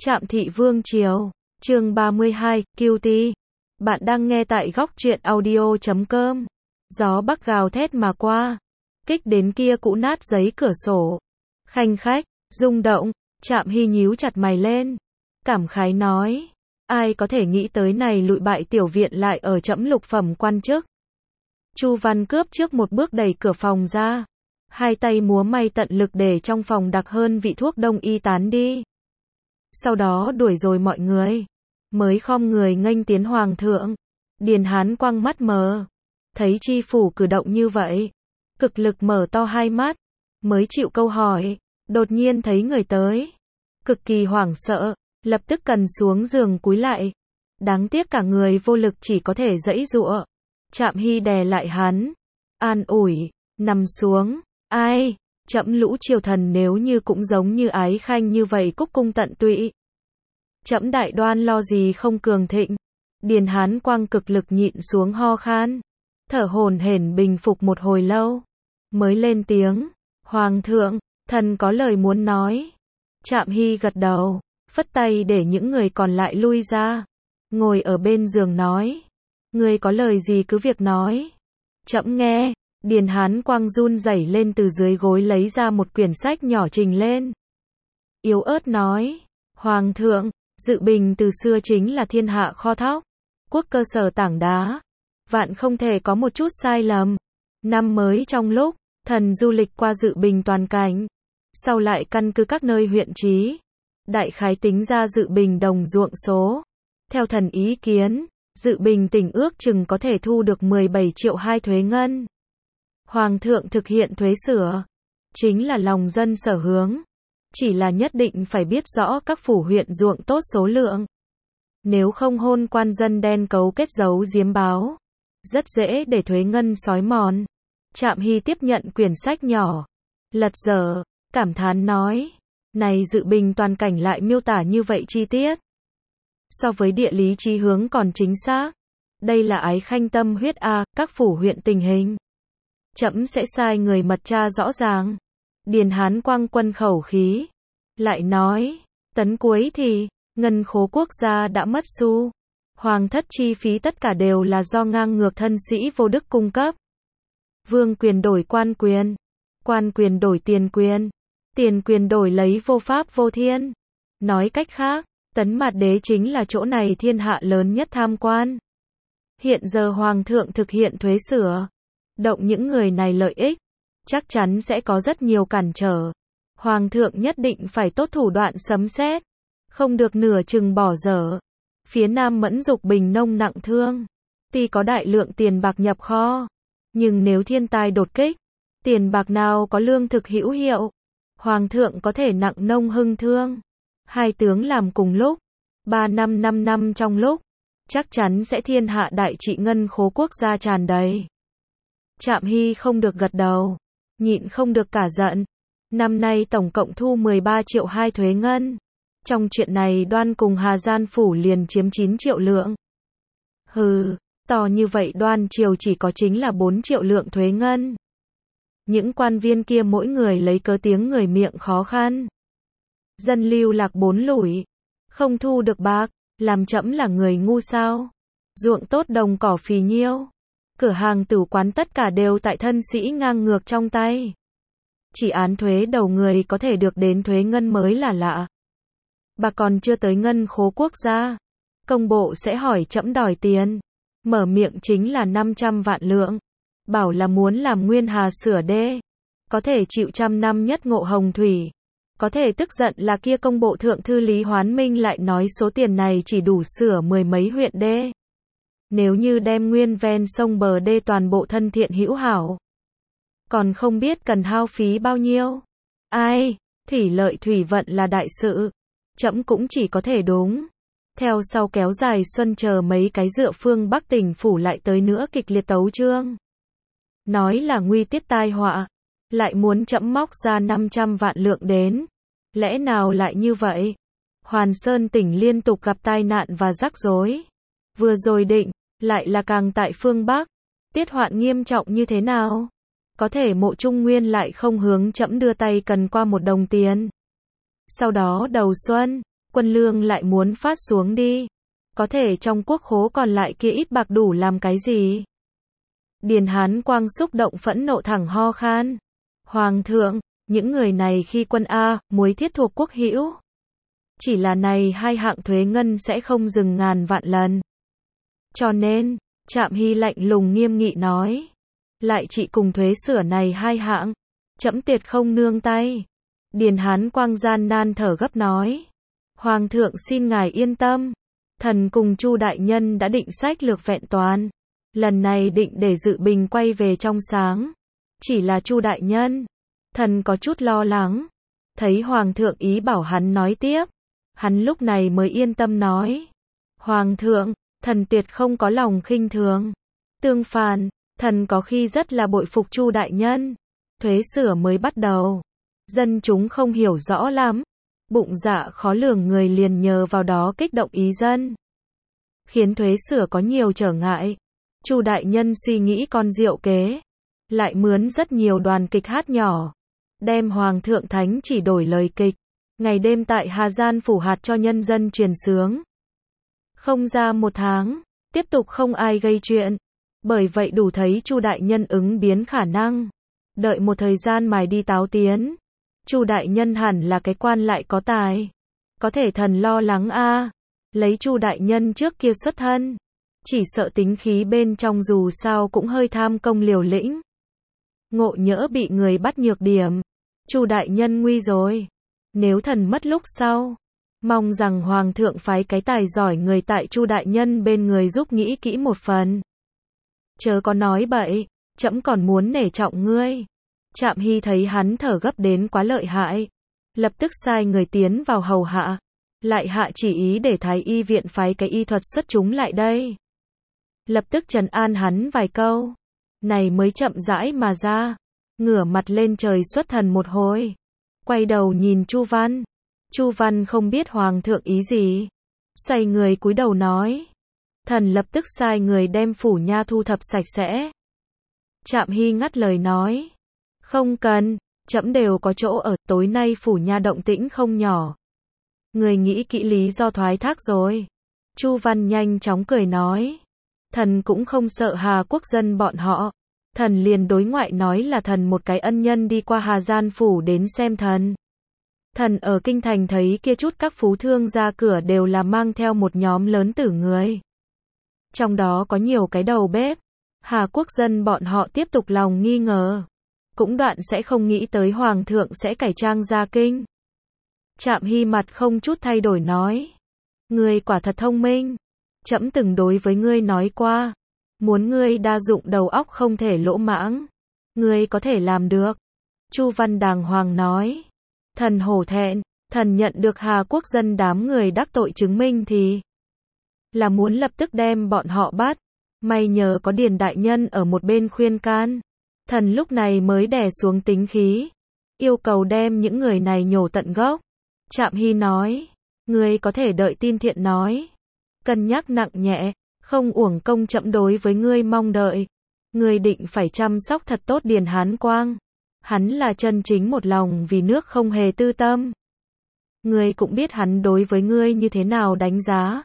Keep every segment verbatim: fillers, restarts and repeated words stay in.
Trạm Thị Vương Triều, chương ba mươi hai, Cutie. Bạn đang nghe tại góc truyện audio chấm com. Gió bắc gào thét mà qua, kích đến kia cũ nát giấy cửa sổ. Khanh khách, rung động, Trạm Hy nhíu chặt mày lên, cảm khái nói, ai có thể nghĩ tới này lụi bại tiểu viện lại ở trẫm lục phẩm quan chức. Chu Văn cướp trước một bước đẩy cửa phòng ra, hai tay múa may tận lực để trong phòng đặc hơn vị thuốc đông y tán đi. Sau đó đuổi rồi mọi người, mới khom người nghênh tiến hoàng thượng. Điền Hán quăng mắt mờ, thấy chi phủ cử động như vậy, cực lực mở to hai mắt, mới chịu câu hỏi, đột nhiên thấy người tới, cực kỳ hoảng sợ, lập tức cần xuống giường cúi lại. Đáng tiếc cả người vô lực chỉ có thể giãy giụa. Trạm Hy đè lại hắn, an ủi, nằm xuống, ai, trẫm lũ triều thần nếu như cũng giống như Ái Khanh như vậy cúc cung tận tụy. Trẫm đại đoan lo gì không cường thịnh. Điền Hán quang cực lực nhịn xuống ho khan, thở hổn hển bình phục một hồi lâu, mới lên tiếng, Hoàng thượng, thần có lời muốn nói. Trạm Hy gật đầu, phất tay để những người còn lại lui ra, ngồi ở bên giường nói, ngươi có lời gì cứ việc nói. Trẫm nghe. Điền Hán quang run rẩy lên từ dưới gối lấy ra một quyển sách nhỏ trình lên. Yếu ớt nói, Hoàng thượng, Dự Bình từ xưa chính là thiên hạ kho thóc, quốc cơ sở tảng đá, vạn không thể có một chút sai lầm. Năm mới trong lúc, thần du lịch qua Dự Bình toàn cảnh, sau lại căn cứ các nơi huyện trí, đại khái tính ra Dự Bình đồng ruộng số. Theo thần ý kiến, Dự Bình tỉnh ước chừng có thể thu được mười bảy triệu hai thuế ngân. Hoàng thượng thực hiện thuế sửa, chính là lòng dân sở hướng, chỉ là nhất định phải biết rõ các phủ huyện ruộng tốt số lượng. Nếu không hôn quan dân đen cấu kết giấu giếm báo, rất dễ để thuế ngân xói mòn. Trạm Hy tiếp nhận quyển sách nhỏ, lật dở, cảm thán nói, này Dự Bình toàn cảnh lại miêu tả như vậy chi tiết. So với địa lý chí hướng còn chính xác, đây là Ái Khanh tâm huyết a, các phủ huyện tình hình. Trẫm sẽ sai người mật tra rõ ràng. Điền Hán quang quân khẩu khí, lại nói, tấn cuối thì, ngân khố quốc gia đã mất xu. Hoàng thất chi phí tất cả đều là do ngang ngược thân sĩ vô đức cung cấp. Vương quyền đổi quan quyền, quan quyền đổi tiền quyền, tiền quyền đổi lấy vô pháp vô thiên. Nói cách khác, tấn mạt đế chính là chỗ này thiên hạ lớn nhất tham quan. Hiện giờ Hoàng thượng thực hiện thuế sửa, động những người này lợi ích, chắc chắn sẽ có rất nhiều cản trở. Hoàng thượng nhất định phải tốt thủ đoạn sấm sét, không được nửa chừng bỏ dở. Phía Nam Mẫn Dục Bình nông nặng thương, tuy có đại lượng tiền bạc nhập kho, nhưng nếu thiên tai đột kích, tiền bạc nào có lương thực hữu hiệu. Hoàng thượng có thể nặng nông hưng thương, hai tướng làm cùng lúc, ba năm năm năm trong lúc, chắc chắn sẽ thiên hạ đại trị, ngân khố quốc gia tràn đầy. Trạm Hy không được gật đầu, nhịn không được cả giận. Năm nay tổng cộng thu mười ba triệu hai thuế ngân. Trong chuyện này Đoan cùng Hà Gian phủ liền chiếm chín triệu lượng. Hừ, to như vậy Đoan triều chỉ có chính là bốn triệu lượng thuế ngân. Những quan viên kia mỗi người lấy cớ tiếng người miệng khó khăn. Dân lưu lạc bốn lủi, không thu được bạc, làm trẫm là người ngu sao? Ruộng tốt đồng cỏ phì nhiêu, cửa hàng tử quán tất cả đều tại thân sĩ ngang ngược trong tay. Chỉ án thuế đầu người có thể được đến thuế ngân mới là lạ. Bà còn chưa tới ngân khố quốc gia, công bộ sẽ hỏi trẫm đòi tiền, mở miệng chính là năm trăm vạn lượng, bảo là muốn làm Nguyên Hà sửa đê, có thể chịu trăm năm nhất ngộ hồng thủy. Có thể tức giận là kia công bộ thượng thư Lý Hoán Minh lại nói số tiền này chỉ đủ sửa mười mấy huyện đê. Nếu như đem nguyên ven sông bờ đê toàn bộ thân thiện hữu hảo, còn không biết cần hao phí bao nhiêu. Ai, thủy lợi thủy vận là đại sự, trẫm cũng chỉ có thể đúng. Theo sau kéo dài xuân chờ mấy cái dựa phương Bắc tỉnh phủ lại tới nữa kịch liệt tấu chương. Nói là nguy tiếp tai họa, lại muốn trẫm móc ra năm trăm vạn lượng đến. Lẽ nào lại như vậy? Hoàn Sơn tỉnh liên tục gặp tai nạn và rắc rối. Vừa rồi định, lại là càng tại phương Bắc. Tiết hoạn nghiêm trọng như thế nào? Có thể Mộ Trung Nguyên lại không hướng trẫm đưa tay cần qua một đồng tiền. Sau đó đầu xuân, quân lương lại muốn phát xuống đi. Có thể trong quốc khố còn lại kia ít bạc đủ làm cái gì? Điền Hán Quang xúc động phẫn nộ thẳng ho khan. Hoàng thượng, những người này khi quân A, muối thiết thuộc quốc hữu. Chỉ là này hai hạng thuế ngân sẽ không dừng ngàn vạn lần. Cho nên, Trạm Hy lạnh lùng nghiêm nghị nói. Lại chỉ cùng thuế sửa này hai hạng. Trẫm tuyệt không nương tay. Điền Hán Quang gian nan thở gấp nói. Hoàng thượng xin ngài yên tâm. Thần cùng Chu đại nhân đã định sách lược vẹn toàn. Lần này định để dự bình quay về trong sáng. Chỉ là Chu đại nhân. Thần có chút lo lắng. Thấy Hoàng thượng ý bảo hắn nói tiếp. Hắn lúc này mới yên tâm nói. Hoàng thượng, thần tuyệt không có lòng khinh thường. Tương phản, thần có khi rất là bội phục Chu đại nhân. Thuế sửa mới bắt đầu. Dân chúng không hiểu rõ lắm. Bụng dạ khó lường người liền nhờ vào đó kích động ý dân. Khiến thuế sửa có nhiều trở ngại. Chu đại nhân suy nghĩ con diệu kế. Lại mướn rất nhiều đoàn kịch hát nhỏ. Đem Hoàng thượng thánh chỉ đổi lời kịch. Ngày đêm tại Hà Gian phủ hạt cho nhân dân truyền sướng. Không ra một tháng, tiếp tục không ai gây chuyện. Bởi vậy đủ thấy Chu đại nhân ứng biến khả năng. Đợi một thời gian mài đi táo tiến. Chu đại nhân hẳn là cái quan lại có tài. Có thể thần lo lắng a, lấy Chu đại nhân trước kia xuất thân, chỉ sợ tính khí bên trong dù sao cũng hơi tham công liều lĩnh. Ngộ nhỡ bị người bắt nhược điểm, Chu đại nhân nguy rồi. Nếu thần mất lúc sau, mong rằng Hoàng thượng phái cái tài giỏi người tại Chu đại nhân bên người giúp nghĩ kỹ một phần. Chớ có nói bậy, trẫm còn muốn nể trọng ngươi. Trạm Hy thấy hắn thở gấp đến quá lợi hại, lập tức sai người tiến vào hầu hạ, lại hạ chỉ ý để Thái y viện phái cái y thuật xuất chúng lại đây. Lập tức trấn an hắn vài câu, này mới chậm rãi mà ra, ngửa mặt lên trời xuất thần một hồi, quay đầu nhìn Chu Văn. Chu Văn không biết Hoàng thượng ý gì, xoay người cúi đầu nói. Thần lập tức sai người đem phủ nha thu thập sạch sẽ. Trạm Hy ngắt lời nói. Không cần, trẫm đều có chỗ ở, tối nay phủ nha động tĩnh không nhỏ. Người nghĩ kỹ lý do thoái thác rồi. Chu Văn nhanh chóng cười nói. Thần cũng không sợ Hà quốc dân bọn họ. Thần liền đối ngoại nói là thần một cái ân nhân đi qua Hà Gian phủ đến xem thần. Thần ở kinh thành thấy kia chút các phú thương ra cửa đều là mang theo một nhóm lớn tử người. Trong đó có nhiều cái đầu bếp. Hà quốc dân bọn họ tiếp tục lòng nghi ngờ. Cũng đoạn sẽ không nghĩ tới Hoàng thượng sẽ cải trang ra kinh. Trạm Hy mặt không chút thay đổi nói. Ngươi quả thật thông minh. Trẫm từng đối với ngươi nói qua. Muốn ngươi đa dụng đầu óc không thể lỗ mãng. Ngươi có thể làm được. Chu Văn đàng hoàng nói. Thần hổ thẹn, thần nhận được Hà quốc dân đám người đắc tội chứng minh thì là muốn lập tức đem bọn họ bắt. May nhờ có Điền đại nhân ở một bên khuyên can. Thần lúc này mới đè xuống tính khí, yêu cầu đem những người này nhổ tận gốc. Trạm Hy nói, ngươi có thể đợi tin thiện nói. Cân nhắc nặng nhẹ, không uổng công trẫm đối với ngươi mong đợi. Ngươi định phải chăm sóc thật tốt Điền Hán Quang. Hắn là chân chính một lòng vì nước không hề tư tâm. Ngươi cũng biết hắn đối với ngươi như thế nào đánh giá.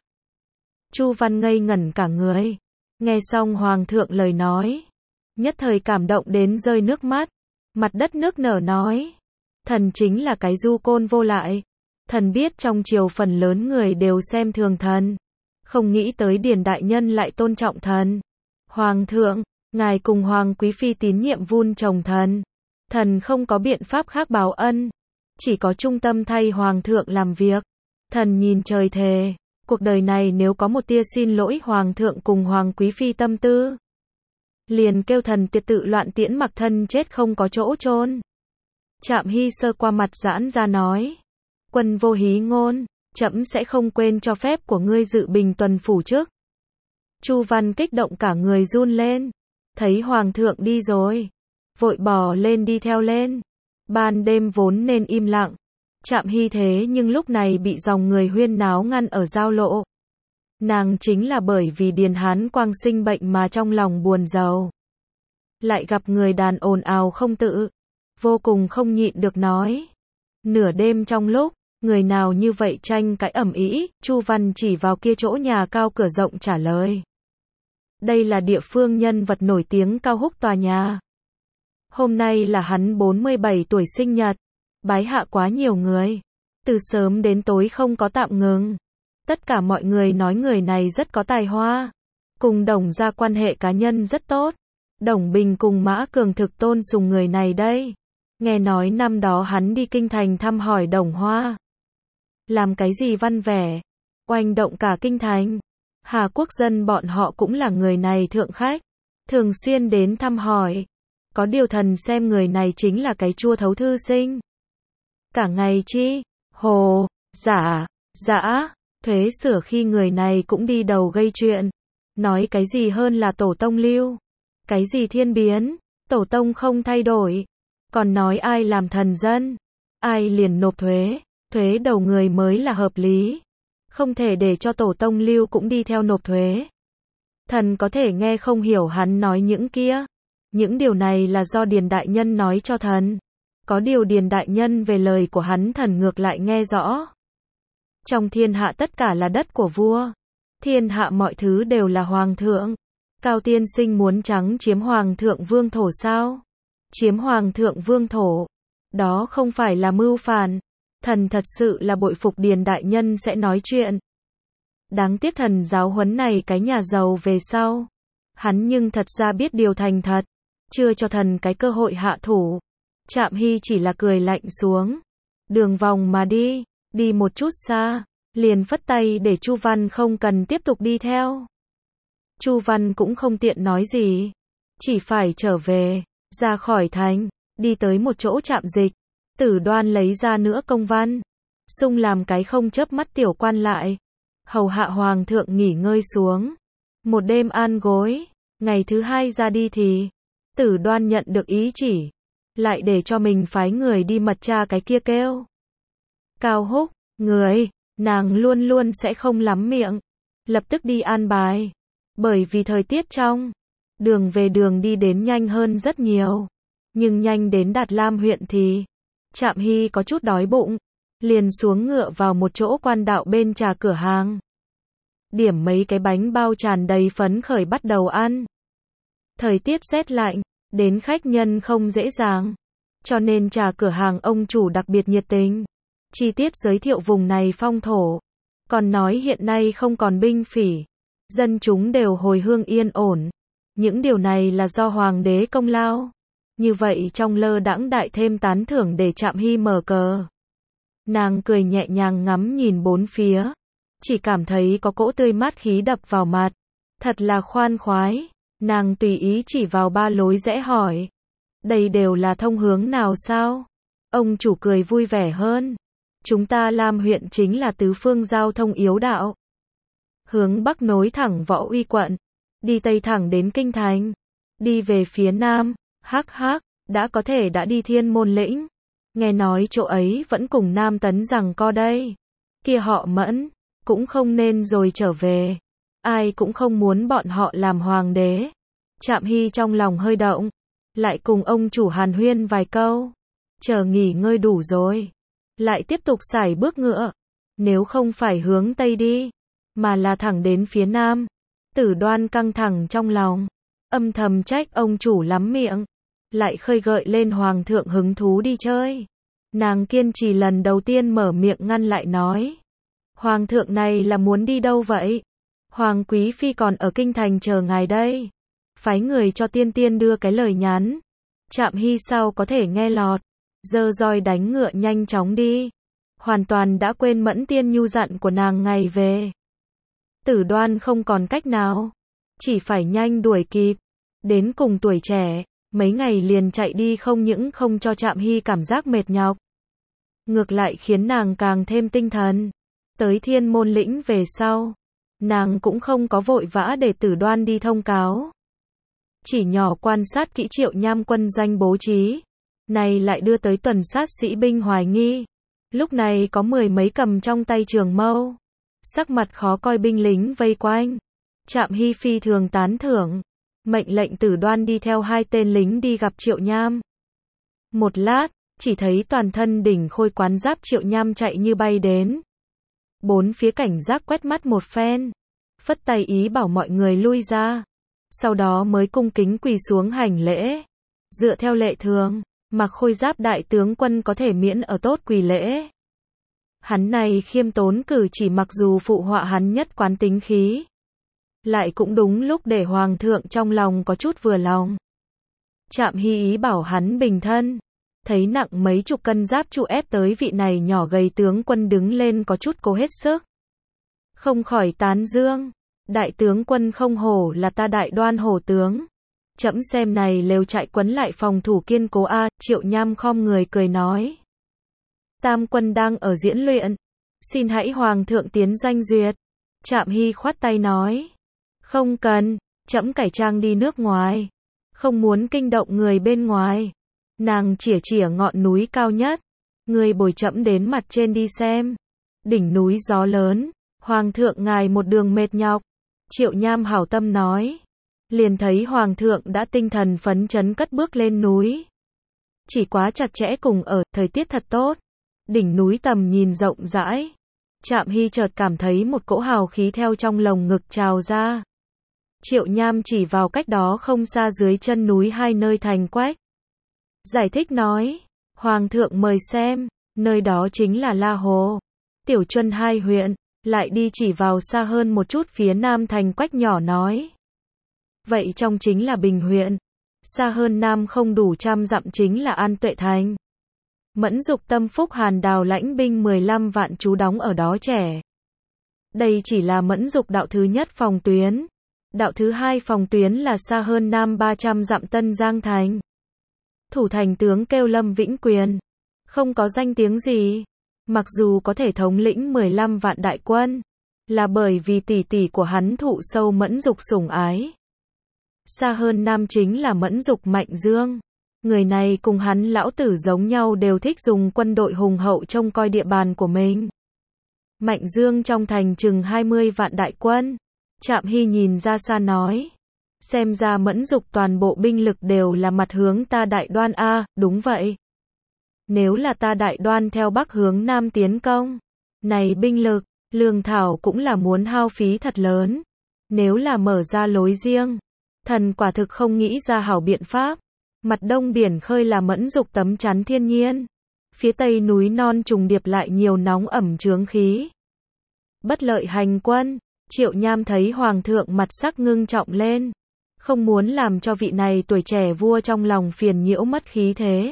Chu Văn ngây ngẩn cả người. Nghe xong Hoàng thượng lời nói. Nhất thời cảm động đến rơi nước mắt. Mặt đất nước nở nói. Thần chính là cái du côn vô lại. Thần biết trong triều phần lớn người đều xem thường thần. Không nghĩ tới Điền đại nhân lại tôn trọng thần. Hoàng thượng, ngài cùng Hoàng quý phi tín nhiệm vun trồng thần. Thần không có biện pháp khác báo ân. Chỉ có trung tâm thay Hoàng thượng làm việc. Thần nhìn trời thề. Cuộc đời này nếu có một tia xin lỗi Hoàng thượng cùng Hoàng quý phi tâm tư. Liền kêu thần tiệt tự loạn tiễn mặc thân chết không có chỗ chôn. Trạm Hy sơ qua mặt giãn ra nói. Quân vô hí ngôn, trẫm sẽ không quên cho phép của ngươi dự bình tuần phủ trước. Chu Văn kích động cả người run lên. Thấy Hoàng thượng đi rồi. Vội bò lên đi theo lên. Ban đêm vốn nên im lặng. Trạm Hy thế nhưng lúc này bị dòng người huyên náo ngăn ở giao lộ. Nàng chính là bởi vì Điền Hán Quang sinh bệnh mà trong lòng buồn rầu. Lại gặp người đàn ồn ào không tự. Vô cùng không nhịn được nói. Nửa đêm trong lúc, Người nào như vậy tranh cãi ầm ĩ, Chu Văn chỉ vào kia chỗ nhà cao cửa rộng trả lời. Đây là địa phương nhân vật nổi tiếng Cao Húc tòa nhà. Hôm nay là hắn bốn mươi bảy tuổi sinh nhật, bái hạ quá nhiều người. Từ sớm đến tối không có tạm ngừng. Tất cả mọi người nói người này rất có tài hoa. Cùng Đồng gia quan hệ cá nhân rất tốt. Đồng Bình cùng Mã Cường thực tôn sùng người này đây. Nghe nói năm đó hắn đi kinh thành thăm hỏi Đồng Hoa. Làm cái gì văn vẻ, oanh động cả kinh thành. Hà Quốc dân bọn họ cũng là người này thượng khách, thường xuyên đến thăm hỏi. Có điều thần xem người này chính là cái chua thấu thư sinh. Cả ngày chi, hồ, giả, dã, thuế sửa khi người này cũng đi đầu gây chuyện. Nói cái gì hơn là tổ tông lưu, cái gì thiên biến, tổ tông không thay đổi. Còn nói ai làm thần dân, ai liền nộp thuế, thuế đầu người mới là hợp lý. Không thể để cho tổ tông lưu cũng đi theo nộp thuế. Thần có thể nghe không hiểu hắn nói những kia. Những điều này là do Điền Đại Nhân nói cho thần. Có điều Điền Đại Nhân về lời của hắn thần ngược lại nghe rõ. Trong thiên hạ tất cả là đất của vua. Thiên hạ mọi thứ đều là hoàng thượng. Cao tiên sinh muốn trắng chiếm hoàng thượng vương thổ sao? Chiếm hoàng thượng vương thổ. Đó không phải là mưu phản. Thần thật sự là bội phục Điền Đại Nhân sẽ nói chuyện. Đáng tiếc thần giáo huấn này cái nhà giàu về sau. Hắn nhưng thật ra biết điều thành thật. Chưa cho thần cái cơ hội hạ thủ. Trạm Hy chỉ là cười lạnh xuống. Đường vòng mà đi. Đi một chút xa. Liền phất tay để Chu Văn không cần tiếp tục đi theo. Chu Văn cũng không tiện nói gì. Chỉ phải trở về. Ra khỏi thành. Đi tới một chỗ trạm dịch. Tử Đoan lấy ra nữa công văn. Xung làm cái không chớp mắt tiểu quan lại. Hầu hạ hoàng thượng nghỉ ngơi xuống. Một đêm an gối. Ngày thứ hai ra đi thì. Tử Đoan nhận được ý chỉ. Lại để cho mình phái người đi mật tra cái kia kêu. Cao Húc, người, nàng luôn luôn sẽ không lắm miệng. Lập tức đi an bài. Bởi vì thời tiết trong. Đường về đường đi đến nhanh hơn rất nhiều. Nhưng nhanh đến Đạt Lam huyện thì. Trạm Hy có chút đói bụng. Liền xuống ngựa vào một chỗ quan đạo bên trà cửa hàng. Điểm mấy cái bánh bao tràn đầy phấn khởi bắt đầu ăn. Thời tiết rét lạnh. Đến khách nhân không dễ dàng. Cho nên trà cửa hàng ông chủ đặc biệt nhiệt tình. Chi tiết giới thiệu vùng này phong thổ. Còn nói hiện nay không còn binh phỉ. Dân chúng đều hồi hương yên ổn. Những điều này là do hoàng đế công lao. Như vậy trong lơ đãng đại thêm tán thưởng để Trạm Hy mở cờ. Nàng cười nhẹ nhàng ngắm nhìn bốn phía. Chỉ cảm thấy có cỗ tươi mát khí đập vào mặt. Thật là khoan khoái. Nàng tùy ý chỉ vào ba lối rẽ hỏi. Đây đều là thông hướng nào sao? Ông chủ cười vui vẻ hơn. Chúng ta Lam huyện chính là tứ phương giao thông yếu đạo. Hướng Bắc nối thẳng Võ Uy quận. Đi Tây thẳng đến Kinh Thành. Đi về phía Nam. Hắc hắc, đã có thể đã đi Thiên Môn Lĩnh. Nghe nói chỗ ấy vẫn cùng Nam Tấn rằng co đây. Kia họ Mẫn, cũng không nên rồi trở về. Ai cũng không muốn bọn họ làm hoàng đế. Trạm Hy trong lòng hơi động. Lại cùng ông chủ hàn huyên vài câu. Chờ nghỉ ngơi đủ rồi. Lại tiếp tục sải bước ngựa. Nếu không phải hướng Tây đi. Mà là thẳng đến phía Nam. Tử Đoan căng thẳng trong lòng. Âm thầm trách ông chủ lắm miệng. Lại khơi gợi lên hoàng thượng hứng thú đi chơi. Nàng kiên trì lần đầu tiên mở miệng ngăn lại nói. Hoàng thượng này là muốn đi đâu vậy? Hoàng quý phi còn ở kinh thành chờ ngài đây. Phái người cho tiên tiên đưa cái lời nhắn. Trạm Hy sao có thể nghe lọt. Giơ roi đánh ngựa nhanh chóng đi. Hoàn toàn đã quên Mẫn Tiên Nhu dặn của nàng ngày về. Tử Đoan không còn cách nào. Chỉ phải nhanh đuổi kịp. Đến cùng tuổi trẻ. Mấy ngày liền chạy đi không những không cho Trạm Hy cảm giác mệt nhọc. Ngược lại khiến nàng càng thêm tinh thần. Tới Thiên Môn Lĩnh về sau. Nàng cũng không có vội vã để Tử Đoan đi thông cáo. Chỉ nhỏ quan sát kỹ Triệu Nham quân doanh bố trí. Này lại đưa tới tuần sát sĩ binh hoài nghi. Lúc này có mười mấy cầm trong tay trường mâu. Sắc mặt khó coi binh lính vây quanh. Trạm Hy phi thường tán thưởng. Mệnh lệnh Tử Đoan đi theo hai tên lính đi gặp Triệu Nham. Một lát, chỉ thấy toàn thân đỉnh khôi quán giáp Triệu Nham chạy như bay đến. Bốn phía cảnh giác quét mắt một phen, phất tay ý bảo mọi người lui ra, sau đó mới cung kính quỳ xuống hành lễ. Dựa theo lệ thường, mặc khôi giáp đại tướng quân có thể miễn ở tốt quỳ lễ. Hắn này khiêm tốn cử chỉ mặc dù phụ họa hắn nhất quán tính khí, lại cũng đúng lúc để hoàng thượng trong lòng có chút vừa lòng. Trạm Hy ý bảo hắn bình thân, thấy nặng mấy chục cân giáp trụ ép tới vị này nhỏ gầy tướng quân đứng lên có chút cố hết sức. Không khỏi tán dương, đại tướng quân không hổ là ta Đại Đoan hổ tướng. Trẫm xem này lều trại quấn lại phòng thủ kiên cố a. Triệu Nham khom người cười nói. Tam quân đang ở diễn luyện, xin hãy hoàng thượng tiến doanh duyệt. Trạm Hy khoát tay nói, không cần, trẫm cải trang đi nước ngoài, không muốn kinh động người bên ngoài. Nàng chỉa chỉa ngọn núi cao nhất, người bồi trẫm đến mặt trên đi xem. Đỉnh núi gió lớn, hoàng thượng ngài một đường mệt nhọc. Triệu Nham hảo tâm nói. Liền thấy hoàng thượng đã tinh thần phấn chấn cất bước lên núi. Chỉ quá chặt chẽ cùng ở, thời tiết thật tốt. Đỉnh núi tầm nhìn rộng rãi. Trạm Hy chợt cảm thấy một cỗ hào khí theo trong lồng ngực trào ra. Triệu Nham chỉ vào cách đó không xa dưới chân núi hai nơi thành quách. Giải thích nói, hoàng thượng mời xem, nơi đó chính là La Hồ, Tiểu Chuân hai huyện. Lại đi chỉ vào xa hơn một chút phía nam thành quách nhỏ nói. Vậy trong chính là Bình huyện, xa hơn nam không đủ trăm dặm chính là An Tuệ thành. Mẫn Dục tâm phúc Hàn Đào lãnh binh mười lăm vạn trú đóng ở đó trẻ. Đây chỉ là Mẫn Dục đạo thứ nhất phòng tuyến. Đạo thứ hai phòng tuyến là xa hơn nam ba trăm dặm Tân Giang thành. Thủ thành tướng kêu Lâm Vĩnh Quyền, không có danh tiếng gì. Mặc dù có thể thống lĩnh mười lăm vạn đại quân, là bởi vì tỷ tỷ của hắn thụ sâu Mẫn Dục sủng ái. Xa hơn nam chính là Mẫn Dục Mạnh Dương. Người này cùng hắn lão tử giống nhau đều thích dùng quân đội hùng hậu trông coi địa bàn của mình. Mạnh Dương trong thành chừng hai mươi vạn đại quân. Trạm Hy nhìn ra xa nói. Xem ra Mẫn Dục toàn bộ binh lực đều là mặt hướng ta Đại Đoan a. Đúng vậy. Nếu là ta Đại Đoan theo bắc hướng nam tiến công, này binh lực, lương thảo cũng là muốn hao phí thật lớn. Nếu là mở ra lối riêng, thần quả thực không nghĩ ra hảo biện pháp. Mặt đông biển khơi là Mẫn Dục tấm chắn thiên nhiên. Phía tây núi non trùng điệp lại nhiều nóng ẩm chướng khí. Bất lợi hành quân. Triệu Nham thấy hoàng thượng mặt sắc ngưng trọng lên, không muốn làm cho vị này tuổi trẻ vua trong lòng phiền nhiễu mất khí thế.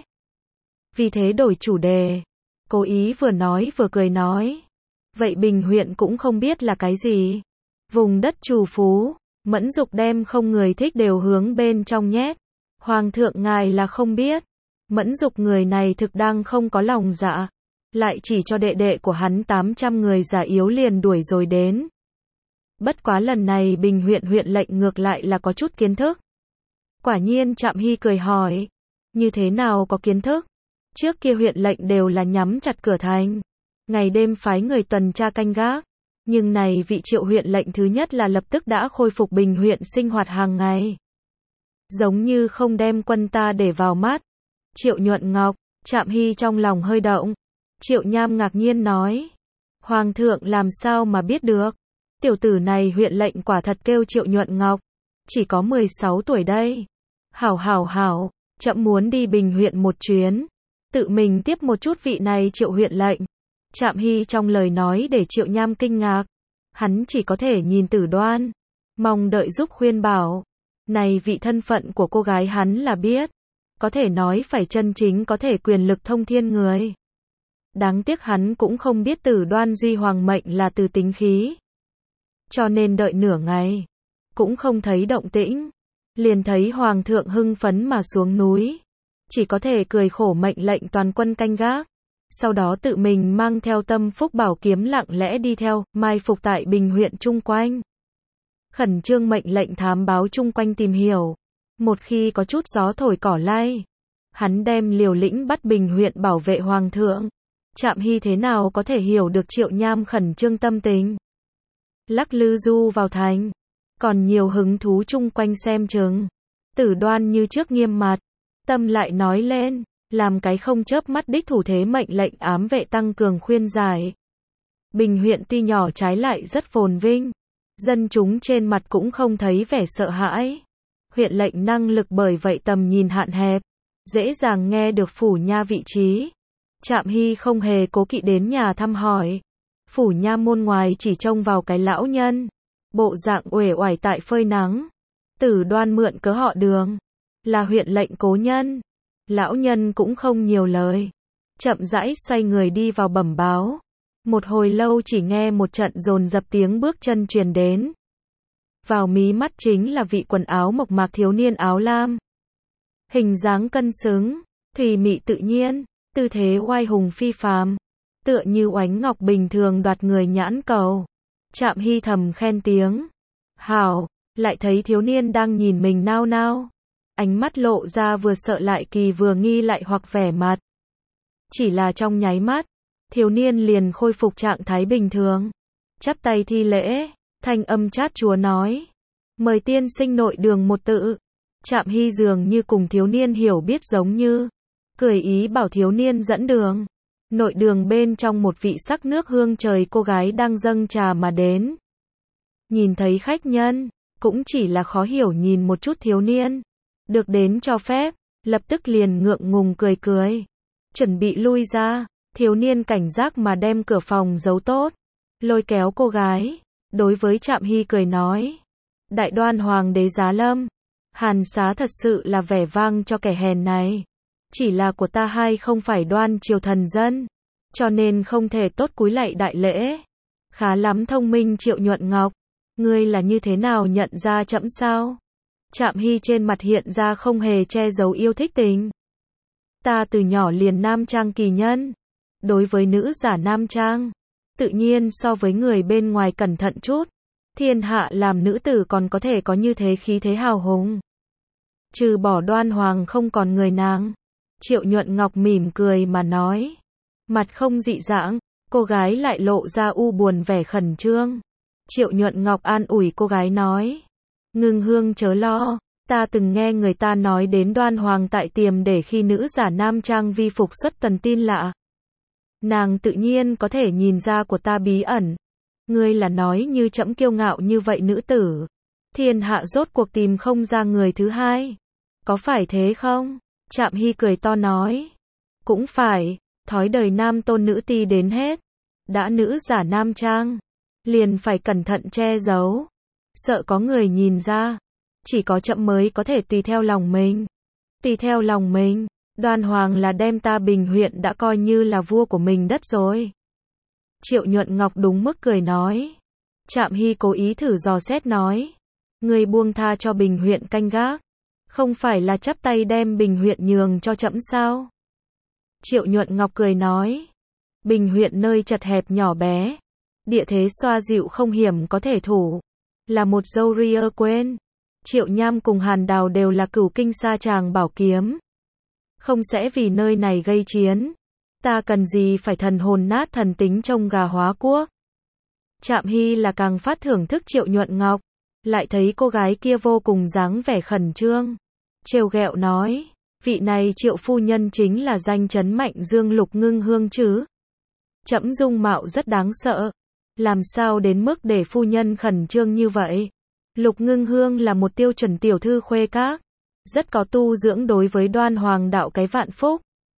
Vì thế đổi chủ đề, cố ý vừa nói vừa cười nói. Vậy Bình huyện cũng không biết là cái gì. Vùng đất trù phú, Mẫn Dục đem không người thích đều hướng bên trong nhét. Hoàng thượng ngài là không biết. Mẫn Dục người này thực đang không có lòng dạ. Lại chỉ cho đệ đệ của hắn tám trăm người già yếu liền đuổi rồi đến. Bất quá lần này Bình huyện huyện lệnh ngược lại là có chút kiến thức. Quả nhiên Trạm Hy cười hỏi. Như thế nào có kiến thức? Trước kia huyện lệnh đều là nhắm chặt cửa thành, ngày đêm phái người tuần tra canh gác. Nhưng này vị Triệu huyện lệnh thứ nhất là lập tức đã khôi phục Bình huyện sinh hoạt hàng ngày. Giống như không đem quân ta để vào mắt. Triệu Nhuận Ngọc, Trạm Hy trong lòng hơi động. Triệu Nham ngạc nhiên nói. Hoàng thượng làm sao mà biết được? Tiểu tử này huyện lệnh quả thật kêu Triệu Nhuận Ngọc. Chỉ có mười sáu tuổi đây. Hảo hảo hảo, trẫm muốn đi Bình huyện một chuyến. Tự mình tiếp một chút vị này Triệu huyện lệnh. Trạm Hy trong lời nói để Triệu Nham kinh ngạc. Hắn chỉ có thể nhìn Tử Đoan, mong đợi giúp khuyên bảo. Này vị thân phận của cô gái hắn là biết. Có thể nói phải chân chính có thể quyền lực thông thiên người. Đáng tiếc hắn cũng không biết Tử Đoan Duy Hoàng mệnh là từ tính khí. Cho nên đợi nửa ngày, cũng không thấy động tĩnh. Liền thấy Hoàng thượng hưng phấn mà xuống núi. Chỉ có thể cười khổ mệnh lệnh toàn quân canh gác. Sau đó tự mình mang theo Tâm Phúc bảo kiếm lặng lẽ đi theo, mai phục tại Bình huyện chung quanh. Khẩn trương mệnh lệnh thám báo chung quanh tìm hiểu. Một khi có chút gió thổi cỏ lay, hắn đem liều lĩnh bắt Bình huyện bảo vệ hoàng thượng. Trạm Hy thế nào có thể hiểu được Triệu Nham khẩn trương tâm tình. Lắc lư du vào thành, còn nhiều hứng thú chung quanh xem chừng. Tử Đoan như trước nghiêm mặt, Tâm lại nói lên, làm cái không chớp mắt đích thủ thế mệnh lệnh ám vệ tăng cường khuyên giải. Bình huyện tuy nhỏ trái lại rất phồn vinh, dân chúng trên mặt cũng không thấy vẻ sợ hãi. Huyện lệnh năng lực bởi vậy tầm nhìn hạn hẹp, dễ dàng nghe được phủ nha vị trí. Trạm Hy không hề cố kỵ đến nhà thăm hỏi. Phủ nha môn ngoài chỉ trông vào cái lão nhân, bộ dạng uể oải tại phơi nắng. Tử Đoan mượn cớ họ Đường, là huyện lệnh cố nhân. Lão nhân cũng không nhiều lời, chậm rãi xoay người đi vào bẩm báo. Một hồi lâu chỉ nghe một trận dồn dập tiếng bước chân truyền đến. Vào mí mắt chính là vị quần áo mộc mạc thiếu niên áo lam. Hình dáng cân xứng, thùy mị tự nhiên, tư thế oai hùng phi phàm, tựa như oánh ngọc bình thường đoạt người nhãn cầu. Trạm Hy thầm khen tiếng. Hảo, lại thấy thiếu niên đang nhìn mình nao nao. Ánh mắt lộ ra vừa sợ lại kỳ vừa nghi lại hoặc vẻ mặt. Chỉ là trong nháy mắt, thiếu niên liền khôi phục trạng thái bình thường. Chắp tay thi lễ, thanh âm chát chúa nói. Mời tiên sinh nội đường một tự. Trạm Hy dường như cùng thiếu niên hiểu biết giống như. Cười ý bảo thiếu niên dẫn đường. Nội đường bên trong một vị sắc nước hương trời cô gái đang dâng trà mà đến. Nhìn thấy khách nhân, cũng chỉ là khó hiểu nhìn một chút thiếu niên. Được đến cho phép, lập tức liền ngượng ngùng cười cười. Chuẩn bị lui ra, thiếu niên cảnh giác mà đem cửa phòng giấu tốt. Lôi kéo cô gái, đối với Trạm Hy cười nói. Đại Đoan Hoàng đế giá lâm, hàn xá thật sự là vẻ vang cho kẻ hèn này. Chỉ là của ta hay không phải đoan triều thần dân, cho nên không thể tốt cúi lạy đại lễ. Khá lắm thông minh Triệu Nhuận Ngọc, ngươi là như thế nào nhận ra trẫm sao? Trạm Hy trên mặt hiện ra không hề che giấu yêu thích tình. Ta từ nhỏ liền nam trang kỳ nhân. Đối với nữ giả nam trang, tự nhiên so với người bên ngoài cẩn thận chút. Thiên hạ làm nữ tử còn có thể có như thế khí thế hào hùng. Trừ bỏ Đoan Hoàng không còn người nàng. Triệu Nhuận Ngọc mỉm cười mà nói. Mặt không dị dạng, cô gái lại lộ ra u buồn vẻ khẩn trương. Triệu Nhuận Ngọc an ủi cô gái nói. Ngưng hương chớ lo, ta từng nghe người ta nói đến Đoan Hoàng tại tiềm để khi nữ giả nam trang vi phục xuất tần tin lạ. Nàng tự nhiên có thể nhìn ra của ta bí ẩn. Ngươi là nói như trẫm kiêu ngạo như vậy nữ tử. Thiên hạ rốt cuộc tìm không ra người thứ hai. Có phải thế không? Trạm Hy cười to nói. Cũng phải, thói đời nam tôn nữ ti đến hết. Đã nữ giả nam trang, liền phải cẩn thận che giấu. Sợ có người nhìn ra. Chỉ có trẫm mới có thể tùy theo lòng mình. Tùy theo lòng mình, Đoan Hoàng là đem ta Bình huyện đã coi như là vua của mình đất rồi. Triệu Nhuận Ngọc đúng mức cười nói. Trạm Hy cố ý thử dò xét nói. Người buông tha cho Bình huyện canh gác. Không phải là chắp tay đem Bình huyện nhường cho trẫm sao? Triệu Nhuận Ngọc cười nói. Bình huyện nơi chật hẹp nhỏ bé. Địa thế xoa dịu không hiểm có thể thủ. Là một dâu ria quên. Triệu Nham cùng Hàn Đào đều là cửu kinh sa tràng bảo kiếm. Không sẽ vì nơi này gây chiến. Ta cần gì phải thần hồn nát thần tính trông gà hóa quốc. Trạm Hy là càng phát thưởng thức Triệu Nhuận Ngọc. Lại thấy cô gái kia vô cùng dáng vẻ khẩn trương. Trêu ghẹo nói. Vị này Triệu phu nhân chính là danh chấn mạnh dương Lục Ngưng Hương chứ. Trẫm dung mạo rất đáng sợ. Làm sao đến mức để phu nhân khẩn trương như vậy? Lục Ngưng Hương là một tiêu chuẩn tiểu thư khuê các. Rất có tu dưỡng đối với Đoan Hoàng đạo cái vạn phúc.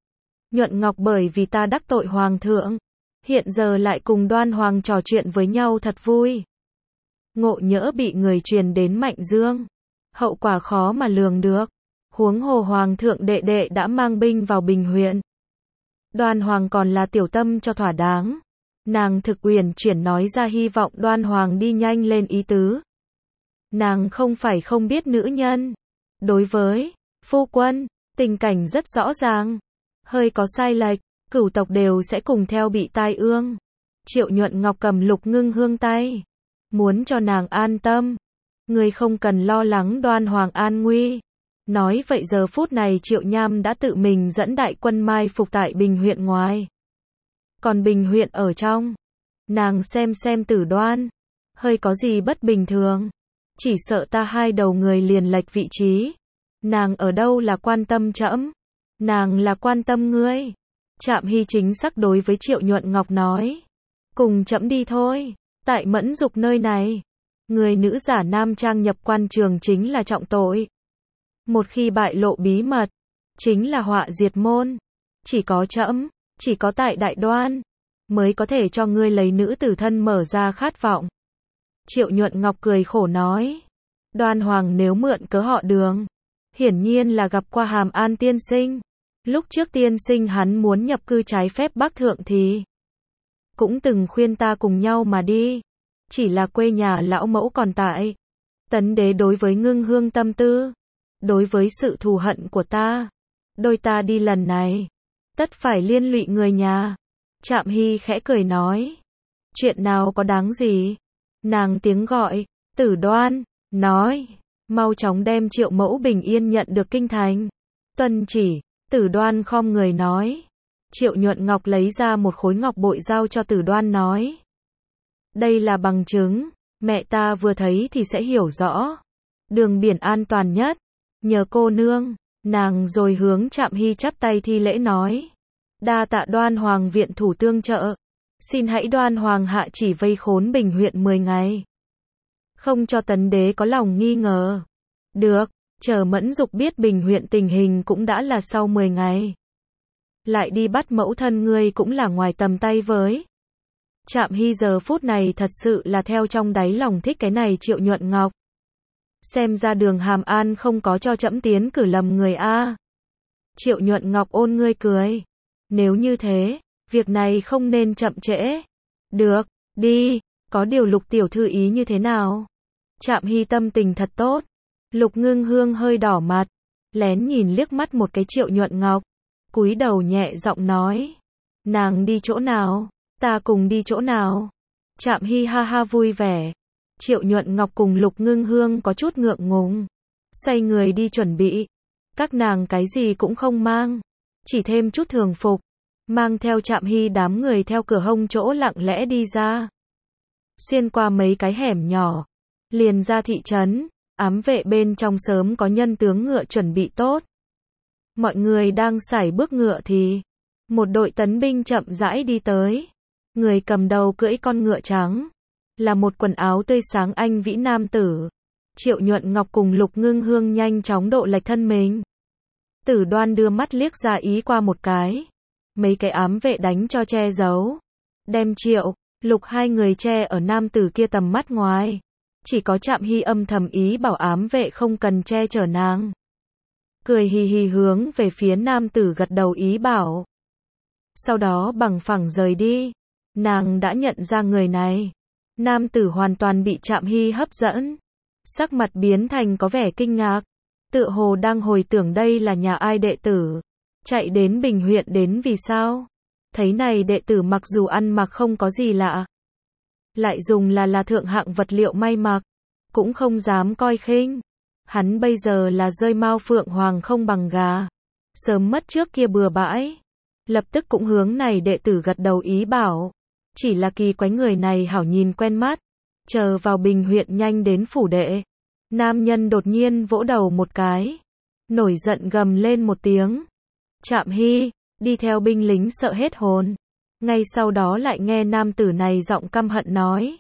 Nhuận Ngọc bởi vì ta đắc tội Hoàng thượng. Hiện giờ lại cùng Đoan Hoàng trò chuyện với nhau thật vui. Ngộ nhỡ bị người truyền đến Mạnh Dương. Hậu quả khó mà lường được. Huống hồ Hoàng thượng đệ đệ đã mang binh vào Bình huyện. Đoan Hoàng còn là tiểu tâm cho thỏa đáng. Nàng thực uyển chuyển nói ra hy vọng Đoan Hoàng đi nhanh lên ý tứ. Nàng không phải không biết nữ nhân. Đối với phu quân, tình cảnh rất rõ ràng. Hơi có sai lệch, cửu tộc đều sẽ cùng theo bị tai ương. Triệu Nhuận Ngọc cầm Lục Ngưng Hương tay. Muốn cho nàng an tâm. Ngươi không cần lo lắng Đoan Hoàng an nguy. Nói vậy giờ phút này Triệu Nham đã tự mình dẫn đại quân mai phục tại Bình huyện ngoài. Còn Bình huyện ở trong. Nàng xem xem Tử Đoan. Hơi có gì bất bình thường. Chỉ sợ ta hai đầu người liền lệch vị trí. Nàng ở đâu là quan tâm trẫm. Nàng là quan tâm ngươi. Trạm Hy chính xác đối với Triệu Nhuận Ngọc nói. Cùng trẫm đi thôi. Tại Mẫn Dục nơi này, người nữ giả nam trang nhập quan trường chính là trọng tội. Một khi bại lộ bí mật, chính là họa diệt môn. Chỉ có trẫm, chỉ có tại Đại Đoan, mới có thể cho ngươi lấy nữ tử thân mở ra khát vọng. Triệu Nhuận Ngọc cười khổ nói. Đoan Hoàng nếu mượn cớ họ Đường, hiển nhiên là gặp qua Hàm An tiên sinh. Lúc trước tiên sinh hắn muốn nhập cư trái phép Bắc Thượng thì cũng từng khuyên ta cùng nhau mà đi. Chỉ là quê nhà lão mẫu còn tại. Tấn đế đối với Ngưng Hương tâm tư, đối với sự thù hận của ta, đôi ta đi lần này, tất phải liên lụy người nhà. Trạm Hy khẽ cười nói. Chuyện nào có đáng gì? Nàng tiếng gọi, Tử Đoan, nói, mau chóng đem Triệu mẫu bình yên nhận được kinh thành. Tuân chỉ. Tử Đoan khom người nói. Triệu Nhuận Ngọc lấy ra một khối ngọc bội giao cho Tử Đoan nói. Đây là bằng chứng, mẹ ta vừa thấy thì sẽ hiểu rõ. Đường biển an toàn nhất, nhờ cô nương. Nàng rồi hướng Trạm Hy chắp tay thi lễ nói. Đa tạ Đoan Hoàng viện thủ tương trợ. Xin hãy Đoan Hoàng hạ chỉ vây khốn Bình huyện mười ngày. Không cho Tấn đế có lòng nghi ngờ. Được, chờ Mẫn Dục biết Bình huyện tình hình cũng đã là sau mười ngày. Lại đi bắt mẫu thân ngươi cũng là ngoài tầm tay với. Trạm Hy giờ phút này thật sự là theo trong đáy lòng thích cái này Triệu Nhuận Ngọc. Xem ra Đường Hàm An không có cho trẫm tiến cử lầm người a. Triệu Nhuận Ngọc ôn ngươi cười. Nếu như thế, việc này không nên chậm trễ. Được, đi, có điều Lục tiểu thư ý như thế nào? Trạm Hy tâm tình thật tốt. Lục Ngưng Hương hơi đỏ mặt, lén nhìn liếc mắt một cái Triệu Nhuận Ngọc, cúi đầu nhẹ giọng nói. Nàng đi chỗ nào? Ta cùng đi chỗ nào? Trạm Hy ha ha vui vẻ. Triệu Nhuận Ngọc cùng Lục Ngưng Hương có chút ngượng ngùng, xoay người đi chuẩn bị. Các nàng cái gì cũng không mang, chỉ thêm chút thường phục, mang theo Trạm Hy đám người theo cửa hông chỗ lặng lẽ đi ra. Xuyên qua mấy cái hẻm nhỏ, liền ra thị trấn. Ám vệ bên trong sớm có nhân tướng ngựa chuẩn bị tốt. Mọi người đang sải bước ngựa thì một đội tấn binh chậm rãi đi tới. Người cầm đầu cưỡi con ngựa trắng, là một quần áo tươi sáng anh vĩ nam tử. Triệu Nhuận Ngọc cùng Lục Ngưng Hương nhanh chóng độ lệch thân mình. Tử Đoan đưa mắt liếc ra ý qua một cái. Mấy cái ám vệ đánh cho che giấu, đem Triệu, Lục hai người che ở nam tử kia tầm mắt ngoài. Chỉ có Trạm Hy âm thầm ý bảo ám vệ không cần che chở nàng. Cười hì hì hướng về phía nam tử gật đầu ý bảo. Sau đó bằng phẳng rời đi. Nàng đã nhận ra người này. Nam tử hoàn toàn bị Trạm Hy hấp dẫn. Sắc mặt biến thành có vẻ kinh ngạc. Tựa hồ đang hồi tưởng đây là nhà ai đệ tử. Chạy đến Bình huyện đến vì sao? Thấy này đệ tử mặc dù ăn mặc không có gì lạ, lại dùng là là thượng hạng vật liệu may mặc, cũng không dám coi khinh. Hắn bây giờ là rơi mao phượng hoàng không bằng gà, sớm mất trước kia bừa bãi. Lập tức cũng hướng này đệ tử gật đầu ý bảo. Chỉ là kỳ quái người này hảo nhìn quen mắt. Chờ vào Bình huyện nhanh đến phủ đệ. Nam nhân đột nhiên vỗ đầu một cái, nổi giận gầm lên một tiếng. Trạm Hy, đi theo binh lính sợ hết hồn. Ngay sau đó lại nghe nam tử này giọng căm hận nói.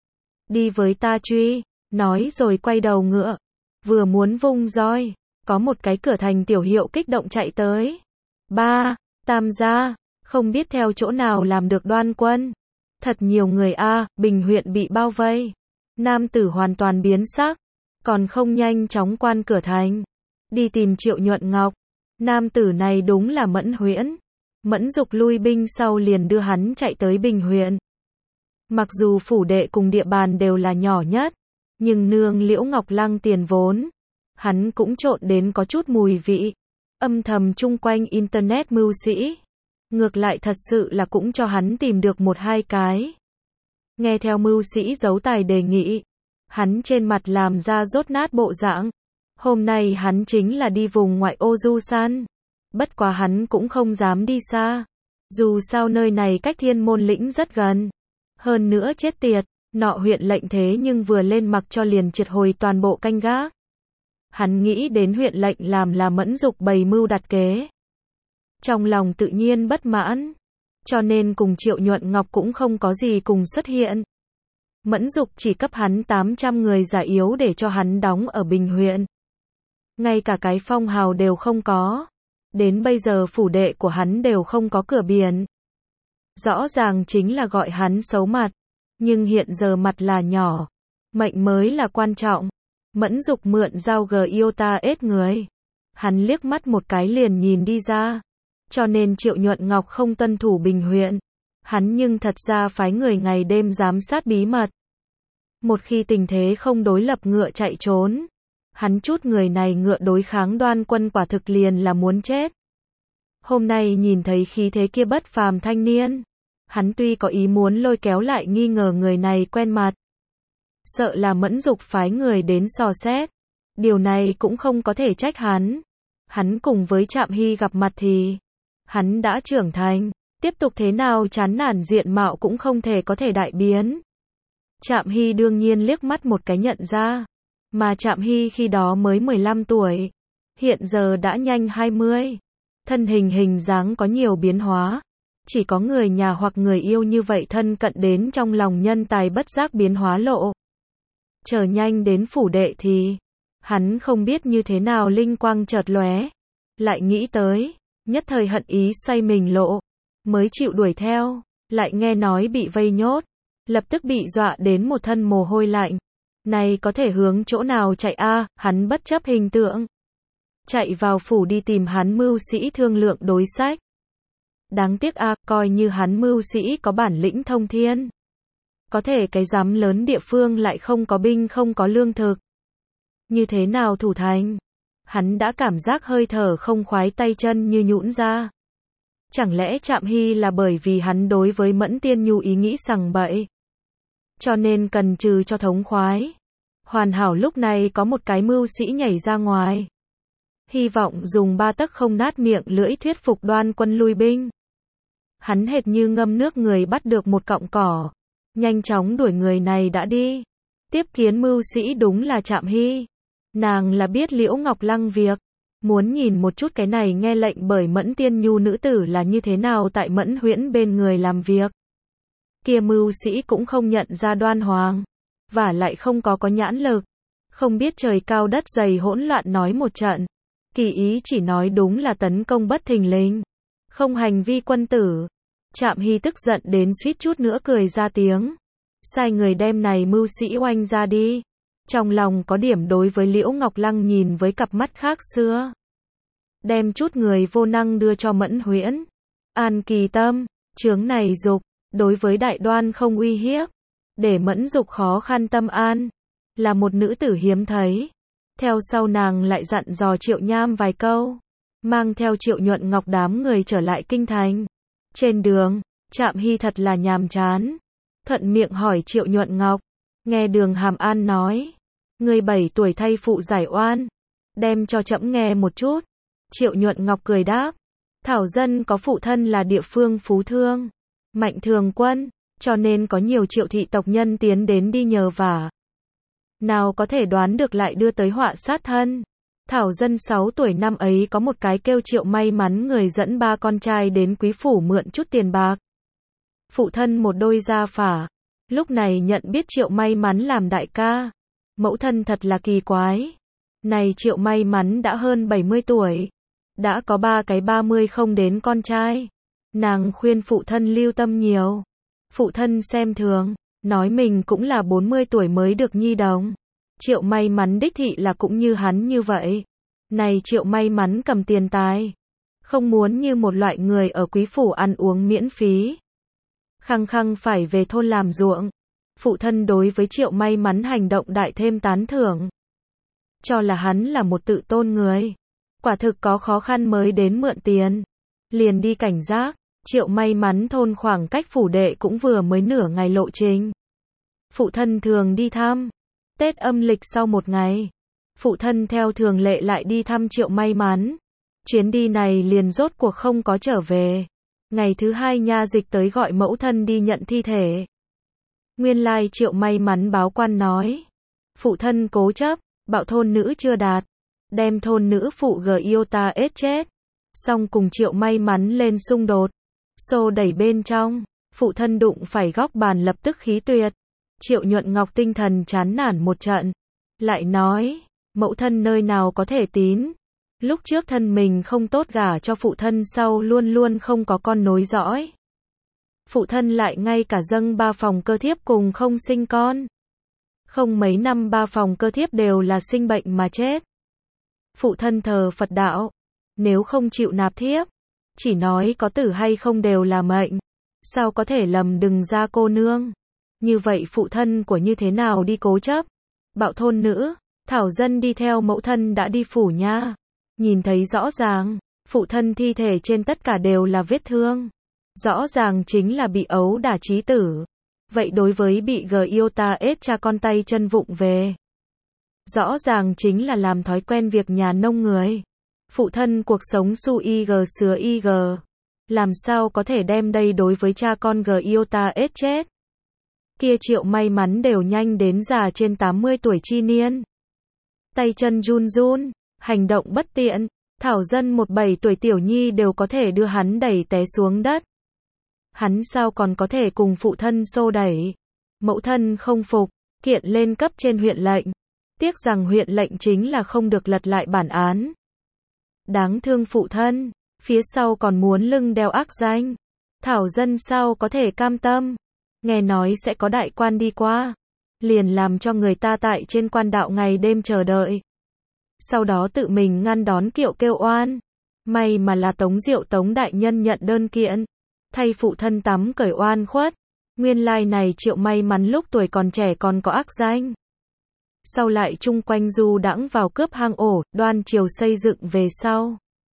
Đi với ta truy, nói rồi quay đầu ngựa. Vừa muốn vung roi, có một cái cửa thành tiểu hiệu kích động chạy tới. Ba, Tam gia, không biết theo chỗ nào làm được Đoan quân. Thật nhiều người a, Bình huyện bị bao vây. Nam tử hoàn toàn biến sắc, còn không nhanh chóng quan cửa thành, đi tìm Triệu Nhuận Ngọc. Nam tử này đúng là Mẫn Huyễn. Mẫn Dục lui binh sau liền đưa hắn chạy tới Bình huyện. Mặc dù phủ đệ cùng địa bàn đều là nhỏ nhất, nhưng nương Liễu Ngọc Lăng tiền vốn, hắn cũng trộn đến có chút mùi vị. Âm thầm chung quanh internet mưu sĩ, ngược lại thật sự là cũng cho hắn tìm được một hai cái. Nghe theo mưu sĩ giấu tài đề nghị, hắn trên mặt làm ra rốt nát bộ dạng. Hôm nay hắn chính là đi vùng ngoại ô du san. Bất quá hắn cũng không dám đi xa. Dù sao nơi này cách Thiên Môn Lĩnh rất gần. Hơn nữa chết tiệt, nọ huyện lệnh thế nhưng vừa lên mặc cho liền triệt hồi toàn bộ canh gác. Hắn nghĩ đến huyện lệnh làm là Mẫn Dục bày mưu đặt kế. Trong lòng tự nhiên bất mãn, cho nên cùng Triệu Nhuận Ngọc cũng không có gì cùng xuất hiện. Mẫn Dục chỉ cấp hắn tám trăm người già yếu để cho hắn đóng ở Bình huyện. Ngay cả cái phong hào đều không có. Đến bây giờ phủ đệ của hắn đều không có cửa biển. Rõ ràng chính là gọi hắn xấu mặt. Nhưng hiện giờ mặt là nhỏ. Mệnh mới là quan trọng. Mẫn Dục mượn dao gờ yêu ta ết người. Hắn liếc mắt một cái liền nhìn đi ra. Cho nên Triệu Nhuận Ngọc không tuân thủ Bình huyện. Hắn nhưng thật ra phái người ngày đêm giám sát bí mật. Một khi tình thế không đối lập ngựa chạy trốn. Hắn chút người này ngựa đối kháng Đoan Quân quả thực liền là muốn chết. Hôm nay nhìn thấy khí thế kia bất phàm thanh niên. Hắn tuy có ý muốn lôi kéo lại nghi ngờ người này quen mặt. Sợ là Mẫn Dục phái người đến dò xét. Điều này cũng không có thể trách hắn. Hắn cùng với Trạm Hy gặp mặt thì hắn đã trưởng thành. Tiếp tục thế nào chán nản diện mạo cũng không thể có thể đại biến. Trạm Hy đương nhiên liếc mắt một cái nhận ra. Mà Trạm Hy khi đó mới mười lăm tuổi. Hiện giờ đã nhanh hai mươi. Thân hình hình dáng có nhiều biến hóa. Chỉ có người nhà hoặc người yêu như vậy thân cận đến trong lòng nhân tài bất giác biến hóa lộ. Chờ nhanh đến phủ đệ thì hắn không biết như thế nào linh quang chợt lóe. Lại nghĩ tới, nhất thời hận ý xoay mình lộ. Mới chịu đuổi theo, lại nghe nói bị vây nhốt. Lập tức bị dọa đến một thân mồ hôi lạnh. Này có thể hướng chỗ nào chạy a? À, hắn bất chấp hình tượng. Chạy vào phủ đi tìm hắn mưu sĩ thương lượng đối sách. Đáng tiếc a, à, coi như hắn mưu sĩ có bản lĩnh thông thiên. Có thể cái giám lớn địa phương lại không có binh không có lương thực. Như thế nào thủ thành? Hắn đã cảm giác hơi thở không khoái tay chân như nhũn ra. Chẳng lẽ Trạm Hy là bởi vì hắn đối với Mẫn Tiên Nhu ý nghĩ sằng bậy, cho nên cần trừ cho thống khoái. Hoàn hảo lúc này có một cái mưu sĩ nhảy ra ngoài. Hy vọng dùng ba tấc không nát miệng lưỡi thuyết phục Đoan Quân lui binh. Hắn hệt như ngâm nước người bắt được một cọng cỏ. Nhanh chóng đuổi người này đã đi. Tiếp kiến mưu sĩ đúng là Trạm Hy. Nàng là biết Liễu Ngọc Lăng việc. Muốn nhìn một chút cái này nghe lệnh bởi Mẫn Tiên Nhu nữ tử là như thế nào tại Mẫn Huyễn bên người làm việc. Kia mưu sĩ cũng không nhận ra Đoan Hoàng. Và lại không có có nhãn lực. Không biết trời cao đất dày hỗn loạn nói một trận. Kỳ ý chỉ nói đúng là tấn công bất thình lình. Không hành vi quân tử. Trạm Hy tức giận đến suýt chút nữa cười ra tiếng. Sai người đem này mưu sĩ oanh ra đi. Trong lòng có điểm đối với Liễu Ngọc Lăng nhìn với cặp mắt khác xưa. Đem chút người vô năng đưa cho Mẫn Huyễn. An kỳ tâm, chướng này dục, đối với đại đoan không uy hiếp. Để Mẫn Dục khó khăn tâm an. Là một nữ tử hiếm thấy. Theo sau nàng lại dặn dò Triệu Nham vài câu. Mang theo Triệu Nhuận Ngọc đám người trở lại kinh thành. Trên đường, Trạm Hy thật là nhàm chán. Thuận miệng hỏi Triệu Nhuận Ngọc. Nghe Đường Hàm An nói. Người bảy tuổi thay phụ giải oan. Đem cho trẫm nghe một chút. Triệu Nhuận Ngọc cười đáp. Thảo dân có phụ thân là địa phương phú thương. Mạnh thường quân. Cho nên có nhiều Triệu thị tộc nhân tiến đến đi nhờ vả. Nào có thể đoán được lại đưa tới họa sát thân. Thảo dân sáu tuổi năm ấy có một cái kêu Triệu may mắn người dẫn ba con trai đến quý phủ mượn chút tiền bạc. Phụ thân một đôi gia phả. Lúc này nhận biết Triệu may mắn làm đại ca. Mẫu thân thật là kỳ quái. Này Triệu may mắn đã hơn bảy mươi tuổi. Đã có ba cái ba mươi không đến con trai. Nàng khuyên phụ thân lưu tâm nhiều. Phụ thân xem thường. Nói mình cũng là bốn mươi tuổi mới được nhi đồng. Triệu may mắn đích thị là cũng như hắn như vậy. Này Triệu may mắn cầm tiền tài. Không muốn như một loại người ở quý phủ ăn uống miễn phí. Khăng khăng phải về thôn làm ruộng. Phụ thân đối với Triệu may mắn hành động đại thêm tán thưởng. Cho là hắn là một tự tôn người. Quả thực có khó khăn mới đến mượn tiền. Liền đi cảnh giác. Triệu may mắn thôn khoảng cách phủ đệ cũng vừa mới nửa ngày lộ trình. Phụ thân thường đi thăm. Tết âm lịch sau một ngày. Phụ thân theo thường lệ lại đi thăm Triệu may mắn. Chuyến đi này liền rốt cuộc không có trở về. Ngày thứ hai nha dịch tới gọi mẫu thân đi nhận thi thể. Nguyên lai Triệu may mắn báo quan nói. Phụ thân cố chấp, bảo thôn nữ chưa đạt. Đem thôn nữ phụ gờ yêu ta ết chết. Xong cùng Triệu May Mắn lên xung đột. Xô đẩy bên trong, phụ thân đụng phải góc bàn lập tức khí tuyệt. Triệu Nhuận Ngọc tinh thần chán nản một trận. Lại nói, mẫu thân nơi nào có thể tín. Lúc trước thân mình không tốt gả cho phụ thân sau luôn luôn không có con nối dõi. Phụ thân lại ngay cả dâng ba phòng cơ thiếp cùng không sinh con. Không mấy năm ba phòng cơ thiếp đều là sinh bệnh mà chết. Phụ thân thờ Phật đạo, nếu không chịu nạp thiếp, chỉ nói có tử hay không đều là mệnh. Sao có thể lầm đừng ra cô nương. Như vậy phụ thân của như thế nào đi cố chấp. Bạo thôn nữ, Thảo Dân đi theo mẫu thân đã đi phủ nha. Nhìn thấy rõ ràng, phụ thân thi thể trên tất cả đều là vết thương. Rõ ràng chính là bị ấu đả chí tử. Vậy đối với bị g yêu ta ết cha con tay chân vụng về. Rõ ràng chính là làm thói quen việc nhà nông người. Phụ thân cuộc sống su ig sứa ig. Làm sao có thể đem đây đối với cha con g yêu ta ết chết. Kia Triệu May Mắn đều nhanh đến già trên tám mươi tuổi chi niên. Tay chân run run, hành động bất tiện. Thảo Dân một bảy tuổi tiểu nhi đều có thể đưa hắn đẩy té xuống đất. Hắn sao còn có thể cùng phụ thân xô đẩy. Mẫu thân không phục, kiện lên cấp trên huyện lệnh. Tiếc rằng huyện lệnh chính là không được lật lại bản án. Đáng thương phụ thân, phía sau còn muốn lưng đeo ác danh. Thảo Dân sao có thể cam tâm. Nghe nói sẽ có đại quan đi qua. Liền làm cho người ta tại trên quan đạo ngày đêm chờ đợi. Sau đó tự mình ngăn đón kiệu kêu oan. May mà là Tống Diệu Tống đại nhân nhận đơn kiện. Thay phụ thân tắm cởi oan khuất. Nguyên lai này Triệu May Mắn lúc tuổi còn trẻ còn có ác danh. Sau lại chung quanh du đãng vào cướp hang ổ, đoan triều xây dựng về sau.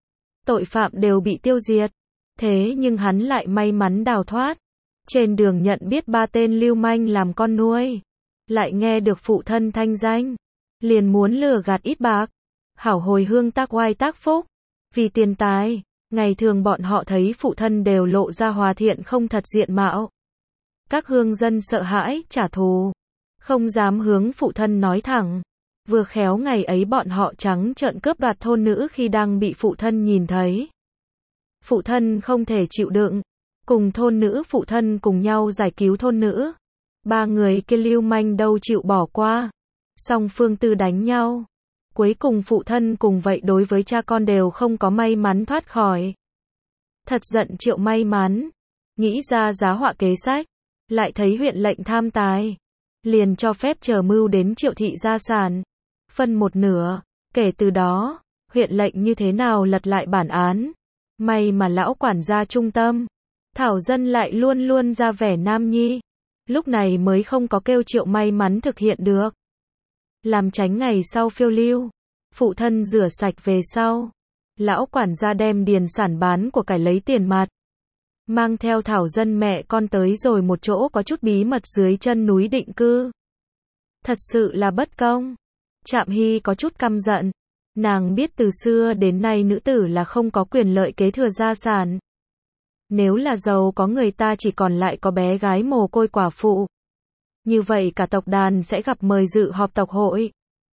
Tội phạm đều bị tiêu diệt. Thế nhưng hắn lại may mắn đào thoát. Trên đường nhận biết ba tên lưu manh làm con nuôi. Lại nghe được phụ thân thanh danh. Liền muốn lừa gạt ít bạc. Hảo hồi hương tác oai tác phúc. Vì tiền tài, ngày thường bọn họ thấy phụ thân đều lộ ra hòa thiện không thật diện mạo. Các hương dân sợ hãi, trả thù. Không dám hướng phụ thân nói thẳng. Vừa khéo ngày ấy bọn họ trắng trợn cướp đoạt thôn nữ khi đang bị phụ thân nhìn thấy. Phụ thân không thể chịu đựng. Cùng thôn nữ phụ thân cùng nhau giải cứu thôn nữ. Ba người kia lưu manh đâu chịu bỏ qua. Song phương tư đánh nhau. Cuối cùng phụ thân cùng vậy đối với cha con đều không có may mắn thoát khỏi. Thật giận Triệu May Mắn. Nghĩ ra giá họa kế sách. Lại thấy huyện lệnh tham tài. Liền cho phép chờ mưu đến Triệu thị gia sản. Phân một nửa. Kể từ đó, huyện lệnh như thế nào lật lại bản án. May mà lão quản gia trung tâm. Thảo Dân lại luôn luôn ra vẻ nam nhi. Lúc này mới không có kêu Triệu May Mắn thực hiện được. Làm tránh ngày sau phiêu lưu. Phụ thân rửa sạch về sau. Lão quản gia đem điền sản bán của cải lấy tiền mặt. Mang theo Thảo Dân mẹ con tới rồi một chỗ có chút bí mật dưới chân núi định cư. Thật sự là bất công. Trạm Hy có chút căm giận. Nàng biết từ xưa đến nay nữ tử là không có quyền lợi kế thừa gia sản. Nếu là giàu có người ta chỉ còn lại có bé gái mồ côi quả phụ. Như vậy cả tộc đàn sẽ gặp mời dự họp tộc hội.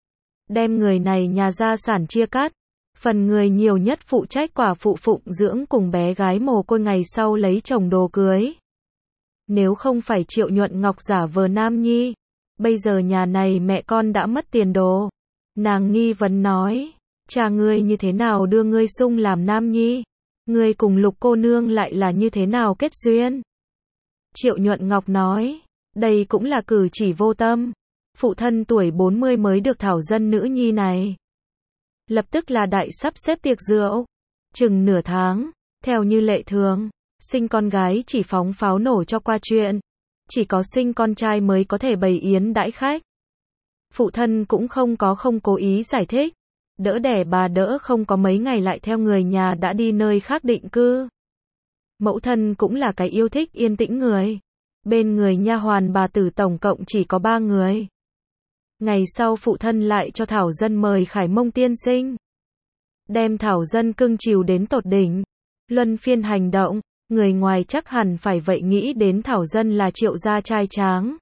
Đem người này nhà gia sản chia cắt. Phần người nhiều nhất phụ trách quả phụ phụng dưỡng cùng bé gái mồ côi ngày sau lấy chồng đồ cưới. Nếu không phải Triệu Nhuận Ngọc giả vờ nam nhi. Bây giờ nhà này mẹ con đã mất tiền đồ. Nàng nghi vấn nói. Cha ngươi như thế nào đưa ngươi sung làm nam nhi? Ngươi cùng Lục cô nương lại là như thế nào kết duyên? Triệu Nhuận Ngọc nói. Đây cũng là cử chỉ vô tâm. Phụ thân tuổi bốn mươi mới được Thảo Dân nữ nhi này. Lập tức là đại sắp xếp tiệc rượu. Chừng nửa tháng. Theo như lệ thường. Sinh con gái chỉ phóng pháo nổ cho qua chuyện. Chỉ có sinh con trai mới có thể bày yến đãi khách. Phụ thân cũng không có không cố ý giải thích. Đỡ đẻ bà đỡ không có mấy ngày lại theo người nhà đã đi nơi khác định cư. Mẫu thân cũng là cái yêu thích yên tĩnh người. Bên người nha hoàn bà tử tổng cộng chỉ có ba người. Ngày sau phụ thân lại cho Thảo Dân mời Khải Mông tiên sinh. Đem Thảo Dân cưng chiều đến tột đỉnh. Luân phiên hành động, người ngoài chắc hẳn phải vậy nghĩ đến Thảo Dân là Triệu gia trai tráng.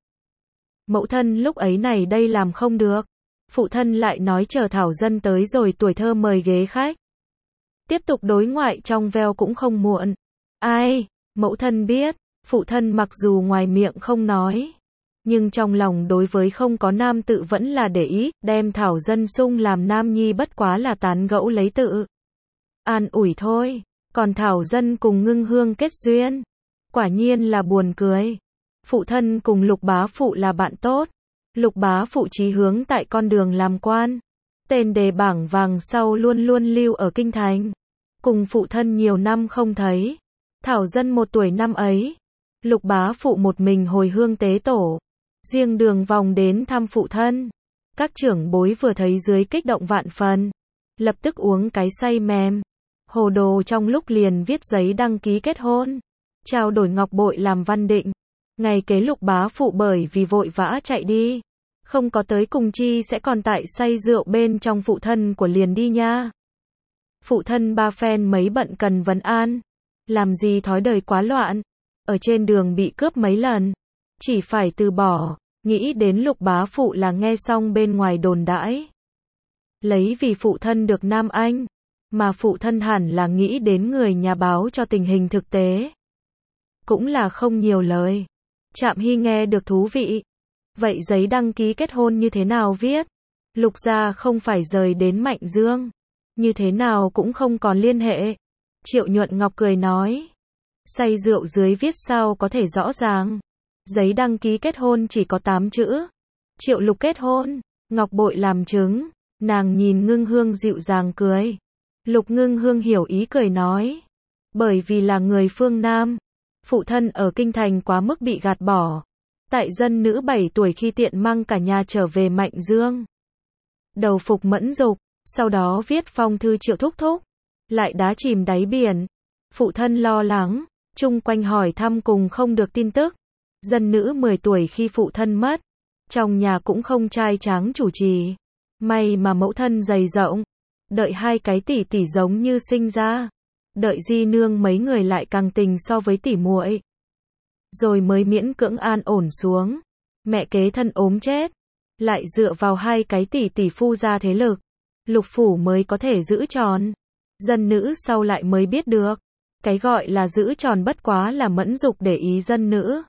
Mẫu thân lúc ấy này đây làm không được. Phụ thân lại nói chờ Thảo Dân tới rồi tuổi thơ mời ghế khách. tiếp tục đối ngoại trong veo cũng không muộn. Ai, mẫu thân biết, phụ thân mặc dù ngoài miệng không nói, nhưng trong lòng đối với không có nam tự vẫn là để ý, đem Thảo Dân sung làm nam nhi bất quá là tán gẫu lấy tự an ủi thôi, còn Thảo Dân cùng Ngưng Hương kết duyên, quả nhiên là buồn cười. Phụ thân cùng Lục bá phụ là bạn tốt, Lục bá phụ chí hướng tại con đường làm quan, tên đề bảng vàng sau luôn luôn lưu ở kinh thành, cùng phụ thân nhiều năm không thấy. Thảo Dân một tuổi năm ấy, Lục bá phụ một mình hồi hương tế tổ, riêng đường vòng đến thăm phụ thân. Các trưởng bối vừa thấy dưới kích động vạn phần, lập tức uống cái say mềm, hồ đồ trong lúc liền viết giấy đăng ký kết hôn, trao đổi ngọc bội làm văn định. Ngày kế Lục bá phụ bởi vì vội vã chạy đi, không có tới cùng chi sẽ còn tại say rượu bên trong phụ thân của liền đi nha. Phụ thân ba phen mấy bận cần vấn an, làm gì thói đời quá loạn, ở trên đường bị cướp mấy lần, chỉ phải từ bỏ, nghĩ đến Lục bá phụ là nghe xong bên ngoài đồn đãi, lấy vì phụ thân được Nam Anh, mà phụ thân hẳn là nghĩ đến người nhà báo cho tình hình thực tế. Cũng là không nhiều lời. Trạm Hy nghe được thú vị. Vậy giấy đăng ký kết hôn như thế nào viết? Lục gia không phải rời đến Mạnh Dương, như thế nào cũng không còn liên hệ. Triệu Nhuận Ngọc cười nói, say rượu dưới viết sao có thể rõ ràng. Giấy đăng ký kết hôn chỉ có tám chữ. Triệu Lục kết hôn, ngọc bội làm chứng. Nàng nhìn Ngưng Hương dịu dàng cười. Lục Ngưng Hương hiểu ý cười nói, bởi vì là người phương Nam, phụ thân ở kinh thành quá mức bị gạt bỏ. Tại dân nữ bảy tuổi khi tiện mang cả nhà trở về Mạnh Dương. Đầu phục mẫn dục, sau đó viết phong thư Triệu thúc thúc, lại đá chìm đáy biển. Phụ thân lo lắng, chung quanh hỏi thăm cùng không được tin tức. Dân nữ mười tuổi khi phụ thân mất, trong nhà cũng không trai tráng chủ trì. May mà mẫu thân dày rộng, đợi hai cái tỷ tỷ giống như sinh ra. Đợi di nương mấy người lại càng tình so với tỷ muội, rồi mới miễn cưỡng an ổn xuống. Mẹ kế thân ốm chết, lại dựa vào hai cái tỷ tỷ phu ra thế lực, Lục phủ mới có thể giữ tròn. Dân nữ sau lại mới biết được, cái gọi là giữ tròn bất quá là mẫn dục để ý dân nữ.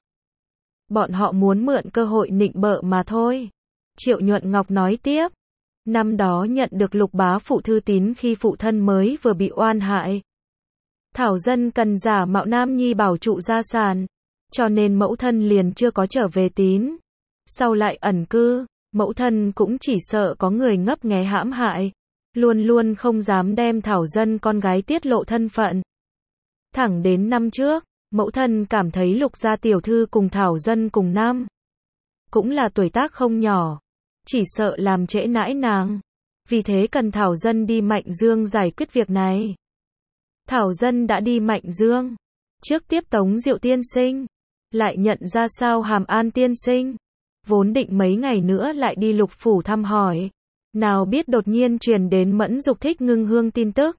Bọn họ muốn mượn cơ hội nịnh bợ mà thôi. Triệu Nhuận Ngọc nói tiếp, năm đó nhận được Lục bá phụ thư tín khi phụ thân mới vừa bị oan hại. Thảo Dân cần giả mạo nam nhi bảo trụ gia sản, cho nên mẫu thân liền chưa có trở về tín. Sau lại ẩn cư, mẫu thân cũng chỉ sợ có người ngấp nghé hãm hại, luôn luôn không dám đem Thảo Dân con gái tiết lộ thân phận. Thẳng đến năm trước, mẫu thân cảm thấy Lục gia tiểu thư cùng Thảo Dân cùng năm, cũng là tuổi tác không nhỏ, chỉ sợ làm trễ nãi nàng, vì thế cần Thảo Dân đi Mạnh Dương giải quyết việc này. Thảo Dân đã đi Mạnh Dương, trước tiếp Tống Diệu tiên sinh, lại nhận ra sao Hàm An tiên sinh, vốn định mấy ngày nữa lại đi Lục phủ thăm hỏi, nào biết đột nhiên truyền đến Mẫn Dục thích Ngưng Hương tin tức.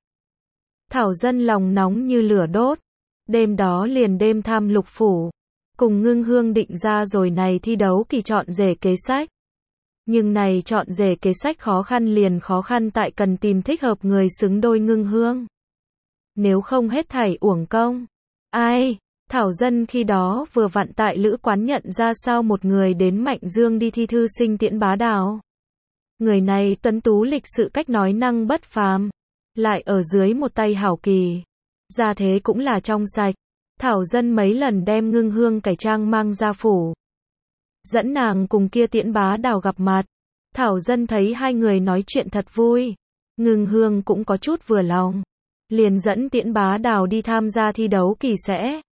Thảo Dân lòng nóng như lửa đốt, đêm đó liền đêm tham Lục phủ, cùng Ngưng Hương định ra rồi này thi đấu kỳ chọn rể kế sách. Nhưng này chọn rể kế sách khó khăn liền khó khăn tại cần tìm thích hợp người xứng đôi Ngưng Hương. Nếu không hết thảy uổng công. Ai, Thảo Dân khi đó vừa vặn tại lữ quán nhận ra sao một người đến Mạnh Dương đi thi thư sinh Tiễn Bá Đào. Người này tuấn tú lịch sự cách nói năng bất phàm, lại ở dưới một tay hảo kỳ, gia thế cũng là trong sạch. Thảo Dân mấy lần đem Ngưng Hương cải trang mang ra phủ, dẫn nàng cùng kia Tiễn Bá Đào gặp mặt. Thảo Dân thấy hai người nói chuyện thật vui, Ngưng Hương cũng có chút vừa lòng, liền dẫn Tiễn Bá Đào đi tham gia thi đấu kỳ sẽ.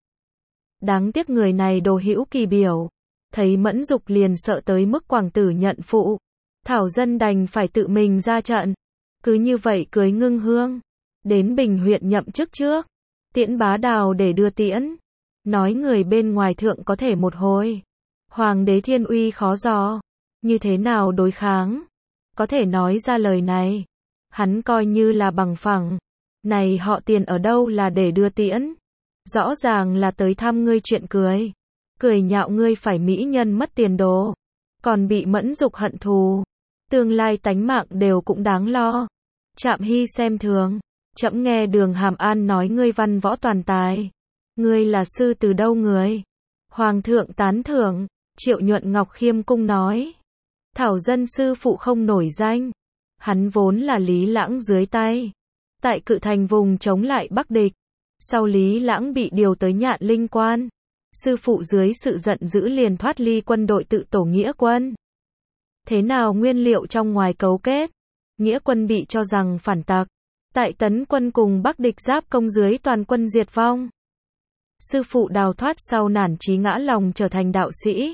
Đáng tiếc người này đồ hữu kỳ biểu, thấy Mẫn Dục liền sợ tới mức quảng tử nhận phụ. Thảo Dân đành phải tự mình ra trận, cứ như vậy cưới Ngưng Hương, đến Bình huyện nhậm chức trước. Tiễn Bá Đào để đưa tiễn, nói người bên ngoài thượng có thể một hồi, hoàng đế thiên uy khó dò, như thế nào đối kháng, có thể nói ra lời này, hắn coi như là bằng phẳng. Này họ Tiền ở đâu là để đưa tiễn, rõ ràng là tới thăm ngươi chuyện cười, cười nhạo ngươi phải mỹ nhân mất tiền đồ, còn bị Mẫn Dục hận thù, tương lai tánh mạng đều cũng đáng lo. Trạm Hy xem thường, Trẫm nghe Đường Hàm An nói ngươi văn võ toàn tài. Ngươi là sư từ đâu người? Hoàng thượng tán thưởng. Triệu Nhuận Ngọc khiêm cung nói. Thảo dân sư phụ không nổi danh. Hắn vốn là Lý Lãng dưới tay. Tại Cự Thành vùng chống lại Bắc địch. Sau Lý Lãng bị điều tới Nhạn Linh Quan. Sư phụ dưới sự giận dữ liền thoát ly quân đội tự tổ nghĩa quân. Thế nào nguyên liệu trong ngoài cấu kết. Nghĩa quân bị cho rằng phản tặc. Tại tấn quân cùng Bắc địch giáp công dưới toàn quân diệt vong. Sư phụ đào thoát sau nản chí ngã lòng trở thành đạo sĩ.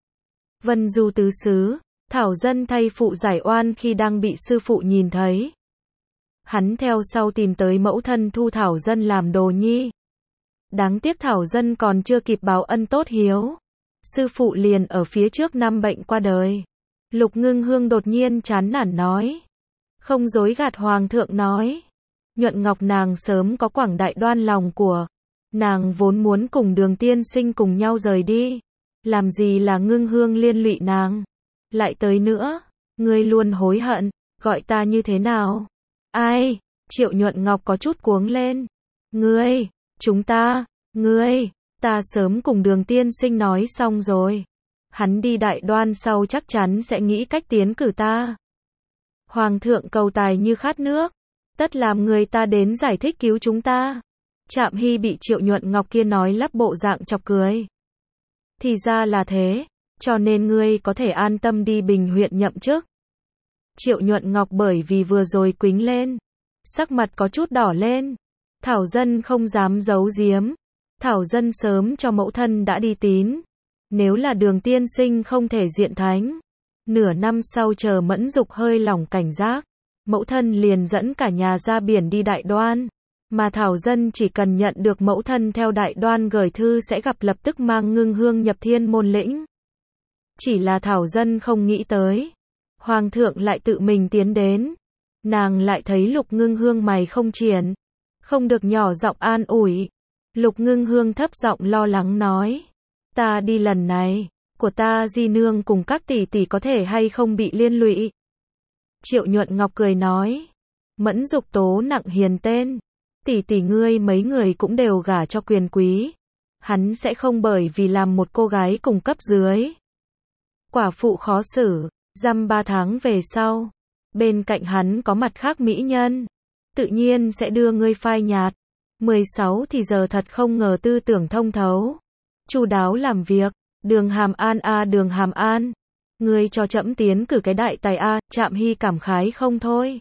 Vân du tứ xứ. Thảo dân thay phụ giải oan khi đang bị sư phụ nhìn thấy. Hắn theo sau tìm tới mẫu thân thu Thảo dân làm đồ nhi. Đáng tiếc Thảo dân còn chưa kịp báo ân tốt hiếu. Sư phụ liền ở phía trước năm bệnh qua đời. Lục Ngưng Hương đột nhiên chán nản nói. Không dối gạt Hoàng thượng nói. Nhuận Ngọc nàng sớm có quảng đại đoan lòng của. Nàng vốn muốn cùng Đường tiên sinh cùng nhau rời đi. Làm gì là Ngưng Hương liên lụy nàng. Lại tới nữa. Ngươi luôn hối hận. Gọi ta như thế nào? Ai? Triệu Nhuận Ngọc có chút cuống lên. Ngươi. Chúng ta. Ngươi. Ta sớm cùng Đường tiên sinh nói xong rồi. Hắn đi đại đoan sau chắc chắn sẽ nghĩ cách tiến cử ta. Hoàng thượng cầu tài như khát nước. Tất làm người ta đến giải thích cứu chúng ta. Trạm Hy bị Triệu Nhuận Ngọc kia nói lắp bộ dạng chọc cười. Thì ra là thế. Cho nên ngươi có thể an tâm đi Bình huyện nhậm chức. Triệu Nhuận Ngọc bởi vì vừa rồi quính lên. Sắc mặt có chút đỏ lên. Thảo dân không dám giấu giếm. Thảo dân sớm cho mẫu thân đã đi tín. Nếu là Đường tiên sinh không thể diện thánh. Nửa năm sau chờ Mẫn Dục hơi lỏng cảnh giác. Mẫu thân liền dẫn cả nhà ra biển đi đại đoan. Mà Thảo dân chỉ cần nhận được mẫu thân theo đại đoan gửi thư sẽ gặp lập tức mang Ngưng Hương nhập thiên môn lĩnh. Chỉ là Thảo dân không nghĩ tới. Hoàng thượng lại tự mình tiến đến. Nàng lại thấy Lục Ngưng Hương mày không triển. Không được nhỏ giọng an ủi. Lục Ngưng Hương thấp giọng lo lắng nói. Ta đi lần này. Của ta di nương cùng các tỷ tỷ có thể hay không bị liên lụy. Triệu Nhuận Ngọc cười nói. Mẫn Dục tố nặng hiền tên. Tỷ tỷ ngươi mấy người cũng đều gả cho quyền quý. Hắn sẽ không bởi vì làm một cô gái cùng cấp dưới. Quả phụ khó xử. Dăm ba tháng về sau. Bên cạnh hắn có mặt khác mỹ nhân. Tự nhiên sẽ đưa ngươi phai nhạt. mười sáu thì giờ thật không ngờ tư tưởng thông thấu. Chu đáo làm việc. Đường Hàm An a à, Đường Hàm An. Ngươi cho trẫm tiến cử cái đại tài a. À, Trạm Hy cảm khái không thôi.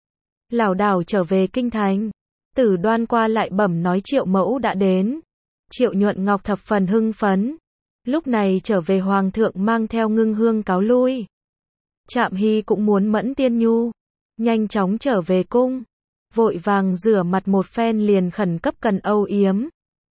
Lảo đảo trở về kinh thành. Tử Đoan qua lại bẩm nói Triệu mẫu đã đến. Triệu Nhuận Ngọc thập phần hưng phấn. Lúc này trở về Hoàng thượng mang theo Ngưng Hương cáo lui. Trạm Hy cũng muốn Mẫn Tiên Nhu. Nhanh chóng trở về cung. Vội vàng rửa mặt một phen liền khẩn cấp cần âu yếm.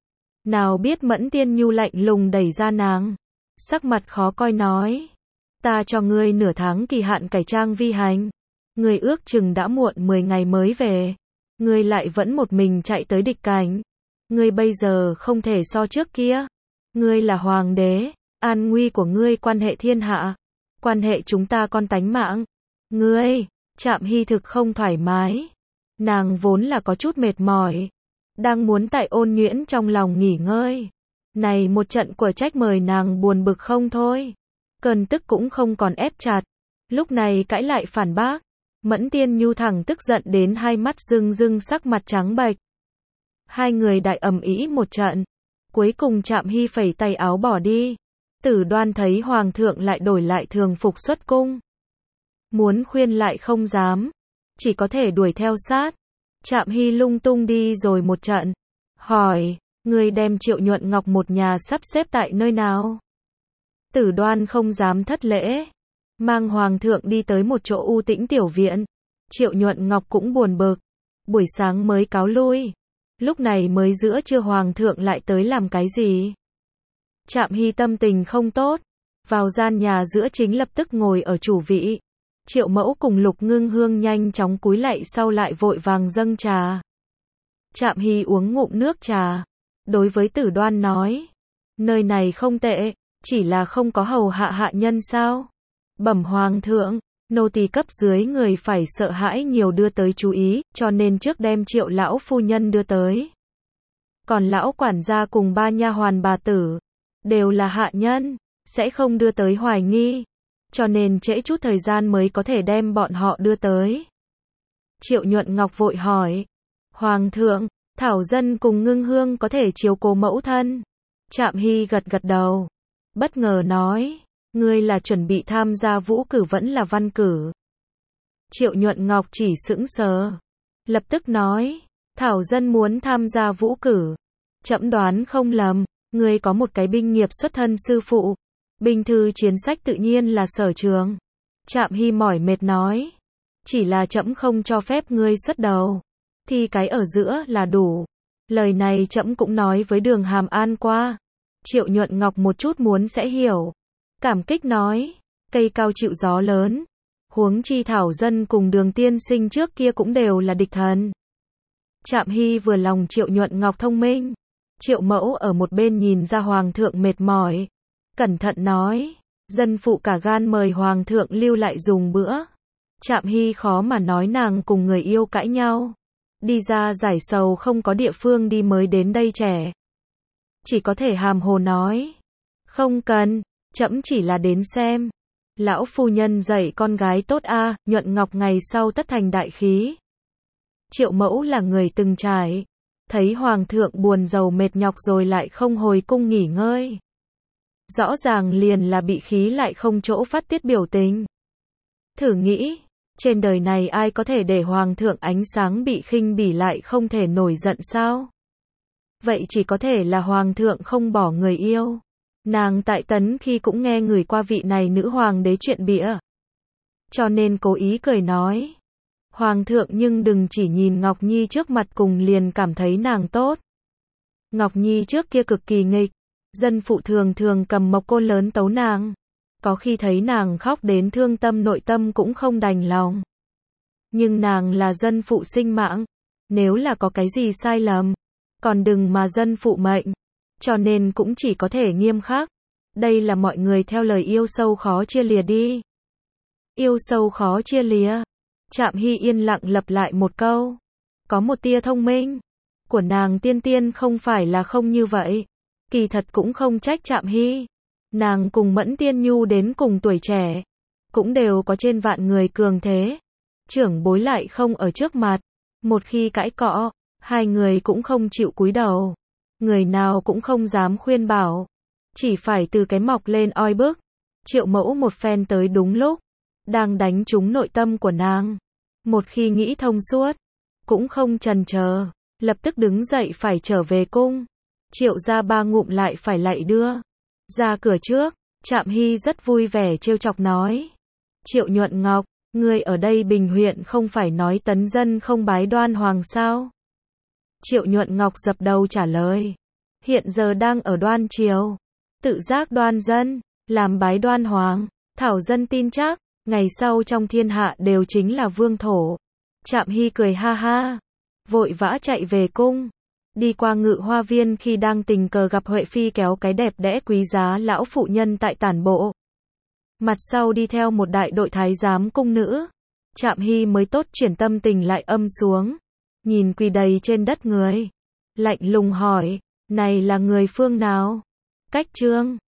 Nào biết Mẫn Tiên Nhu lạnh lùng đẩy ra nàng. Sắc mặt khó coi nói. Ta cho ngươi nửa tháng kỳ hạn cải trang vi hành. Ngươi ước chừng đã muộn mười ngày mới về. Ngươi lại vẫn một mình chạy tới địch cảnh. Ngươi bây giờ không thể so trước kia. Ngươi là hoàng đế. An nguy của ngươi quan hệ thiên hạ. Quan hệ chúng ta con tánh mạng. Ngươi, Trạm Hy thực không thoải mái. Nàng vốn là có chút mệt mỏi. Đang muốn tại Ôn Nhuyễn trong lòng nghỉ ngơi. Này một trận của trách mời nàng buồn bực không thôi. Cơn tức cũng không còn ép chặt. Lúc này cãi lại phản bác. Mẫn Tiên Nhu thẳng tức giận đến hai mắt rưng rưng sắc mặt trắng bệch. Hai người đại ầm ĩ một trận. Cuối cùng Trạm Hy phẩy tay áo bỏ đi. Tử Đoan thấy Hoàng thượng lại đổi lại thường phục xuất cung. Muốn khuyên lại không dám. Chỉ có thể đuổi theo sát. Trạm Hy lung tung đi rồi một trận. Hỏi, người đem Triệu Nhuận Ngọc một nhà sắp xếp tại nơi nào? Tử Đoan không dám thất lễ. Mang Hoàng thượng đi tới một chỗ u tĩnh tiểu viện. Triệu Nhuận Ngọc cũng buồn bực. Buổi sáng mới cáo lui. Lúc này mới giữa trưa Hoàng thượng lại tới làm cái gì? Trạm Hy tâm tình không tốt. Vào gian nhà giữa chính lập tức ngồi ở chủ vị. Triệu mẫu cùng Lục Ngưng Hương nhanh chóng cúi lạy sau lại vội vàng dâng trà. Trạm Hy uống ngụm nước trà. Đối với Tử Đoan nói. Nơi này không tệ. Chỉ là không có hầu hạ hạ nhân sao? Bẩm Hoàng thượng. Nô tỳ cấp dưới người phải sợ hãi nhiều đưa tới chú ý, cho nên trước đem Triệu lão phu nhân đưa tới. Còn lão quản gia cùng ba nha hoàn bà tử, đều là hạ nhân, sẽ không đưa tới hoài nghi, cho nên trễ chút thời gian mới có thể đem bọn họ đưa tới. Triệu Nhuận Ngọc vội hỏi, Hoàng thượng, Thảo Dân cùng Ngưng Hương có thể chiếu cố mẫu thân. Trạm Hy gật gật đầu, bất ngờ nói, ngươi là chuẩn bị tham gia vũ cử vẫn là văn cử. Triệu Nhuận Ngọc chỉ sững sờ, lập tức nói, Thảo Dân muốn tham gia vũ cử. Trẫm đoán không lầm, ngươi có một cái binh nghiệp xuất thân sư phụ, binh thư chiến sách tự nhiên là sở trường. Trạm Hy mỏi mệt nói, chỉ là trẫm không cho phép ngươi xuất đầu, thì cái ở giữa là đủ. Lời này trẫm cũng nói với Đường Hàm An qua. Triệu Nhuận Ngọc một chút muốn sẽ hiểu, cảm kích nói, cây cao chịu gió lớn, huống chi Thảo Dân cùng Đường tiên sinh trước kia cũng đều là địch thần. Trạm Hy vừa lòng Triệu Nhuận Ngọc thông minh. Triệu Mẫu ở một bên nhìn ra Hoàng thượng mệt mỏi, cẩn thận nói, dân phụ cả gan mời Hoàng thượng lưu lại dùng bữa. Trạm Hy khó mà nói nàng cùng người yêu cãi nhau, đi ra giải sầu không có địa phương đi mới đến đây trẻ. Chỉ có thể hàm hồ nói, không cần, trẫm chỉ là đến xem. Lão phu nhân dạy con gái tốt a, Nhuận Ngọc ngày sau tất thành đại khí. Triệu Mẫu là người từng trải, thấy Hoàng thượng buồn rầu mệt nhọc rồi lại không hồi cung nghỉ ngơi. Rõ ràng liền là bị khí lại không chỗ phát tiết biểu tình. Thử nghĩ, trên đời này ai có thể để Hoàng thượng ánh sáng bị khinh bỉ lại không thể nổi giận sao? Vậy chỉ có thể là Hoàng thượng không bỏ người yêu. Nàng tại Tấn khi cũng nghe người qua vị này nữ hoàng đế chuyện bịa, cho nên cố ý cười nói, Hoàng thượng nhưng đừng chỉ nhìn Ngọc Nhi trước mặt cùng liền cảm thấy nàng tốt. Ngọc Nhi trước kia cực kỳ nghịch, dân phụ thường thường cầm mộc côn lớn tấu nàng, có khi thấy nàng khóc đến thương tâm nội tâm cũng không đành lòng. Nhưng nàng là dân phụ sinh mạng, nếu là có cái gì sai lầm, còn đừng mà dân phụ mệnh, cho nên cũng chỉ có thể nghiêm khắc. Đây là mọi người theo lời yêu sâu khó chia lìa đi. Yêu sâu khó chia lìa. Trạm Hy yên lặng lặp lại một câu. Có một tia thông minh của nàng tiên tiên không phải là không như vậy. Kỳ thật cũng không trách Trạm Hy. Nàng cùng Mẫn Tiên Nhu đến cùng tuổi trẻ, cũng đều có trên vạn người cường thế. Trưởng bối lại không ở trước mặt. Một khi cãi cọ, hai người cũng không chịu cúi đầu. Người nào cũng không dám khuyên bảo. Chỉ phải từ cái mọc lên oi bức. Triệu Mẫu một phen tới đúng lúc, đang đánh trúng nội tâm của nàng. Một khi nghĩ thông suốt, cũng không chần chờ, lập tức đứng dậy phải trở về cung. Triệu ra ba ngụm lại phải lạy đưa. Ra cửa trước, Trạm Hy rất vui vẻ trêu chọc nói. Triệu Nhuận Ngọc, ngươi ở đây Bình huyện không phải nói tấn dân không bái Đoan Hoàng sao? Triệu Nhuận Ngọc dập đầu trả lời. Hiện giờ đang ở Đoan Triều, tự giác đoan dân, làm bái Đoan Hoàng. Thảo Dân tin chắc, ngày sau trong thiên hạ đều chính là vương thổ. Trạm Hy cười ha ha, vội vã chạy về cung. Đi qua Ngự Hoa Viên khi đang tình cờ gặp Huệ Phi kéo cái đẹp đẽ quý giá lão phụ nhân tại tản bộ. Mặt sau đi theo một đại đội thái giám cung nữ. Trạm Hy mới tốt chuyển tâm tình lại âm xuống. Nhìn quỳ đầy trên đất người, lạnh lùng hỏi, này là người phương nào? Cách Trương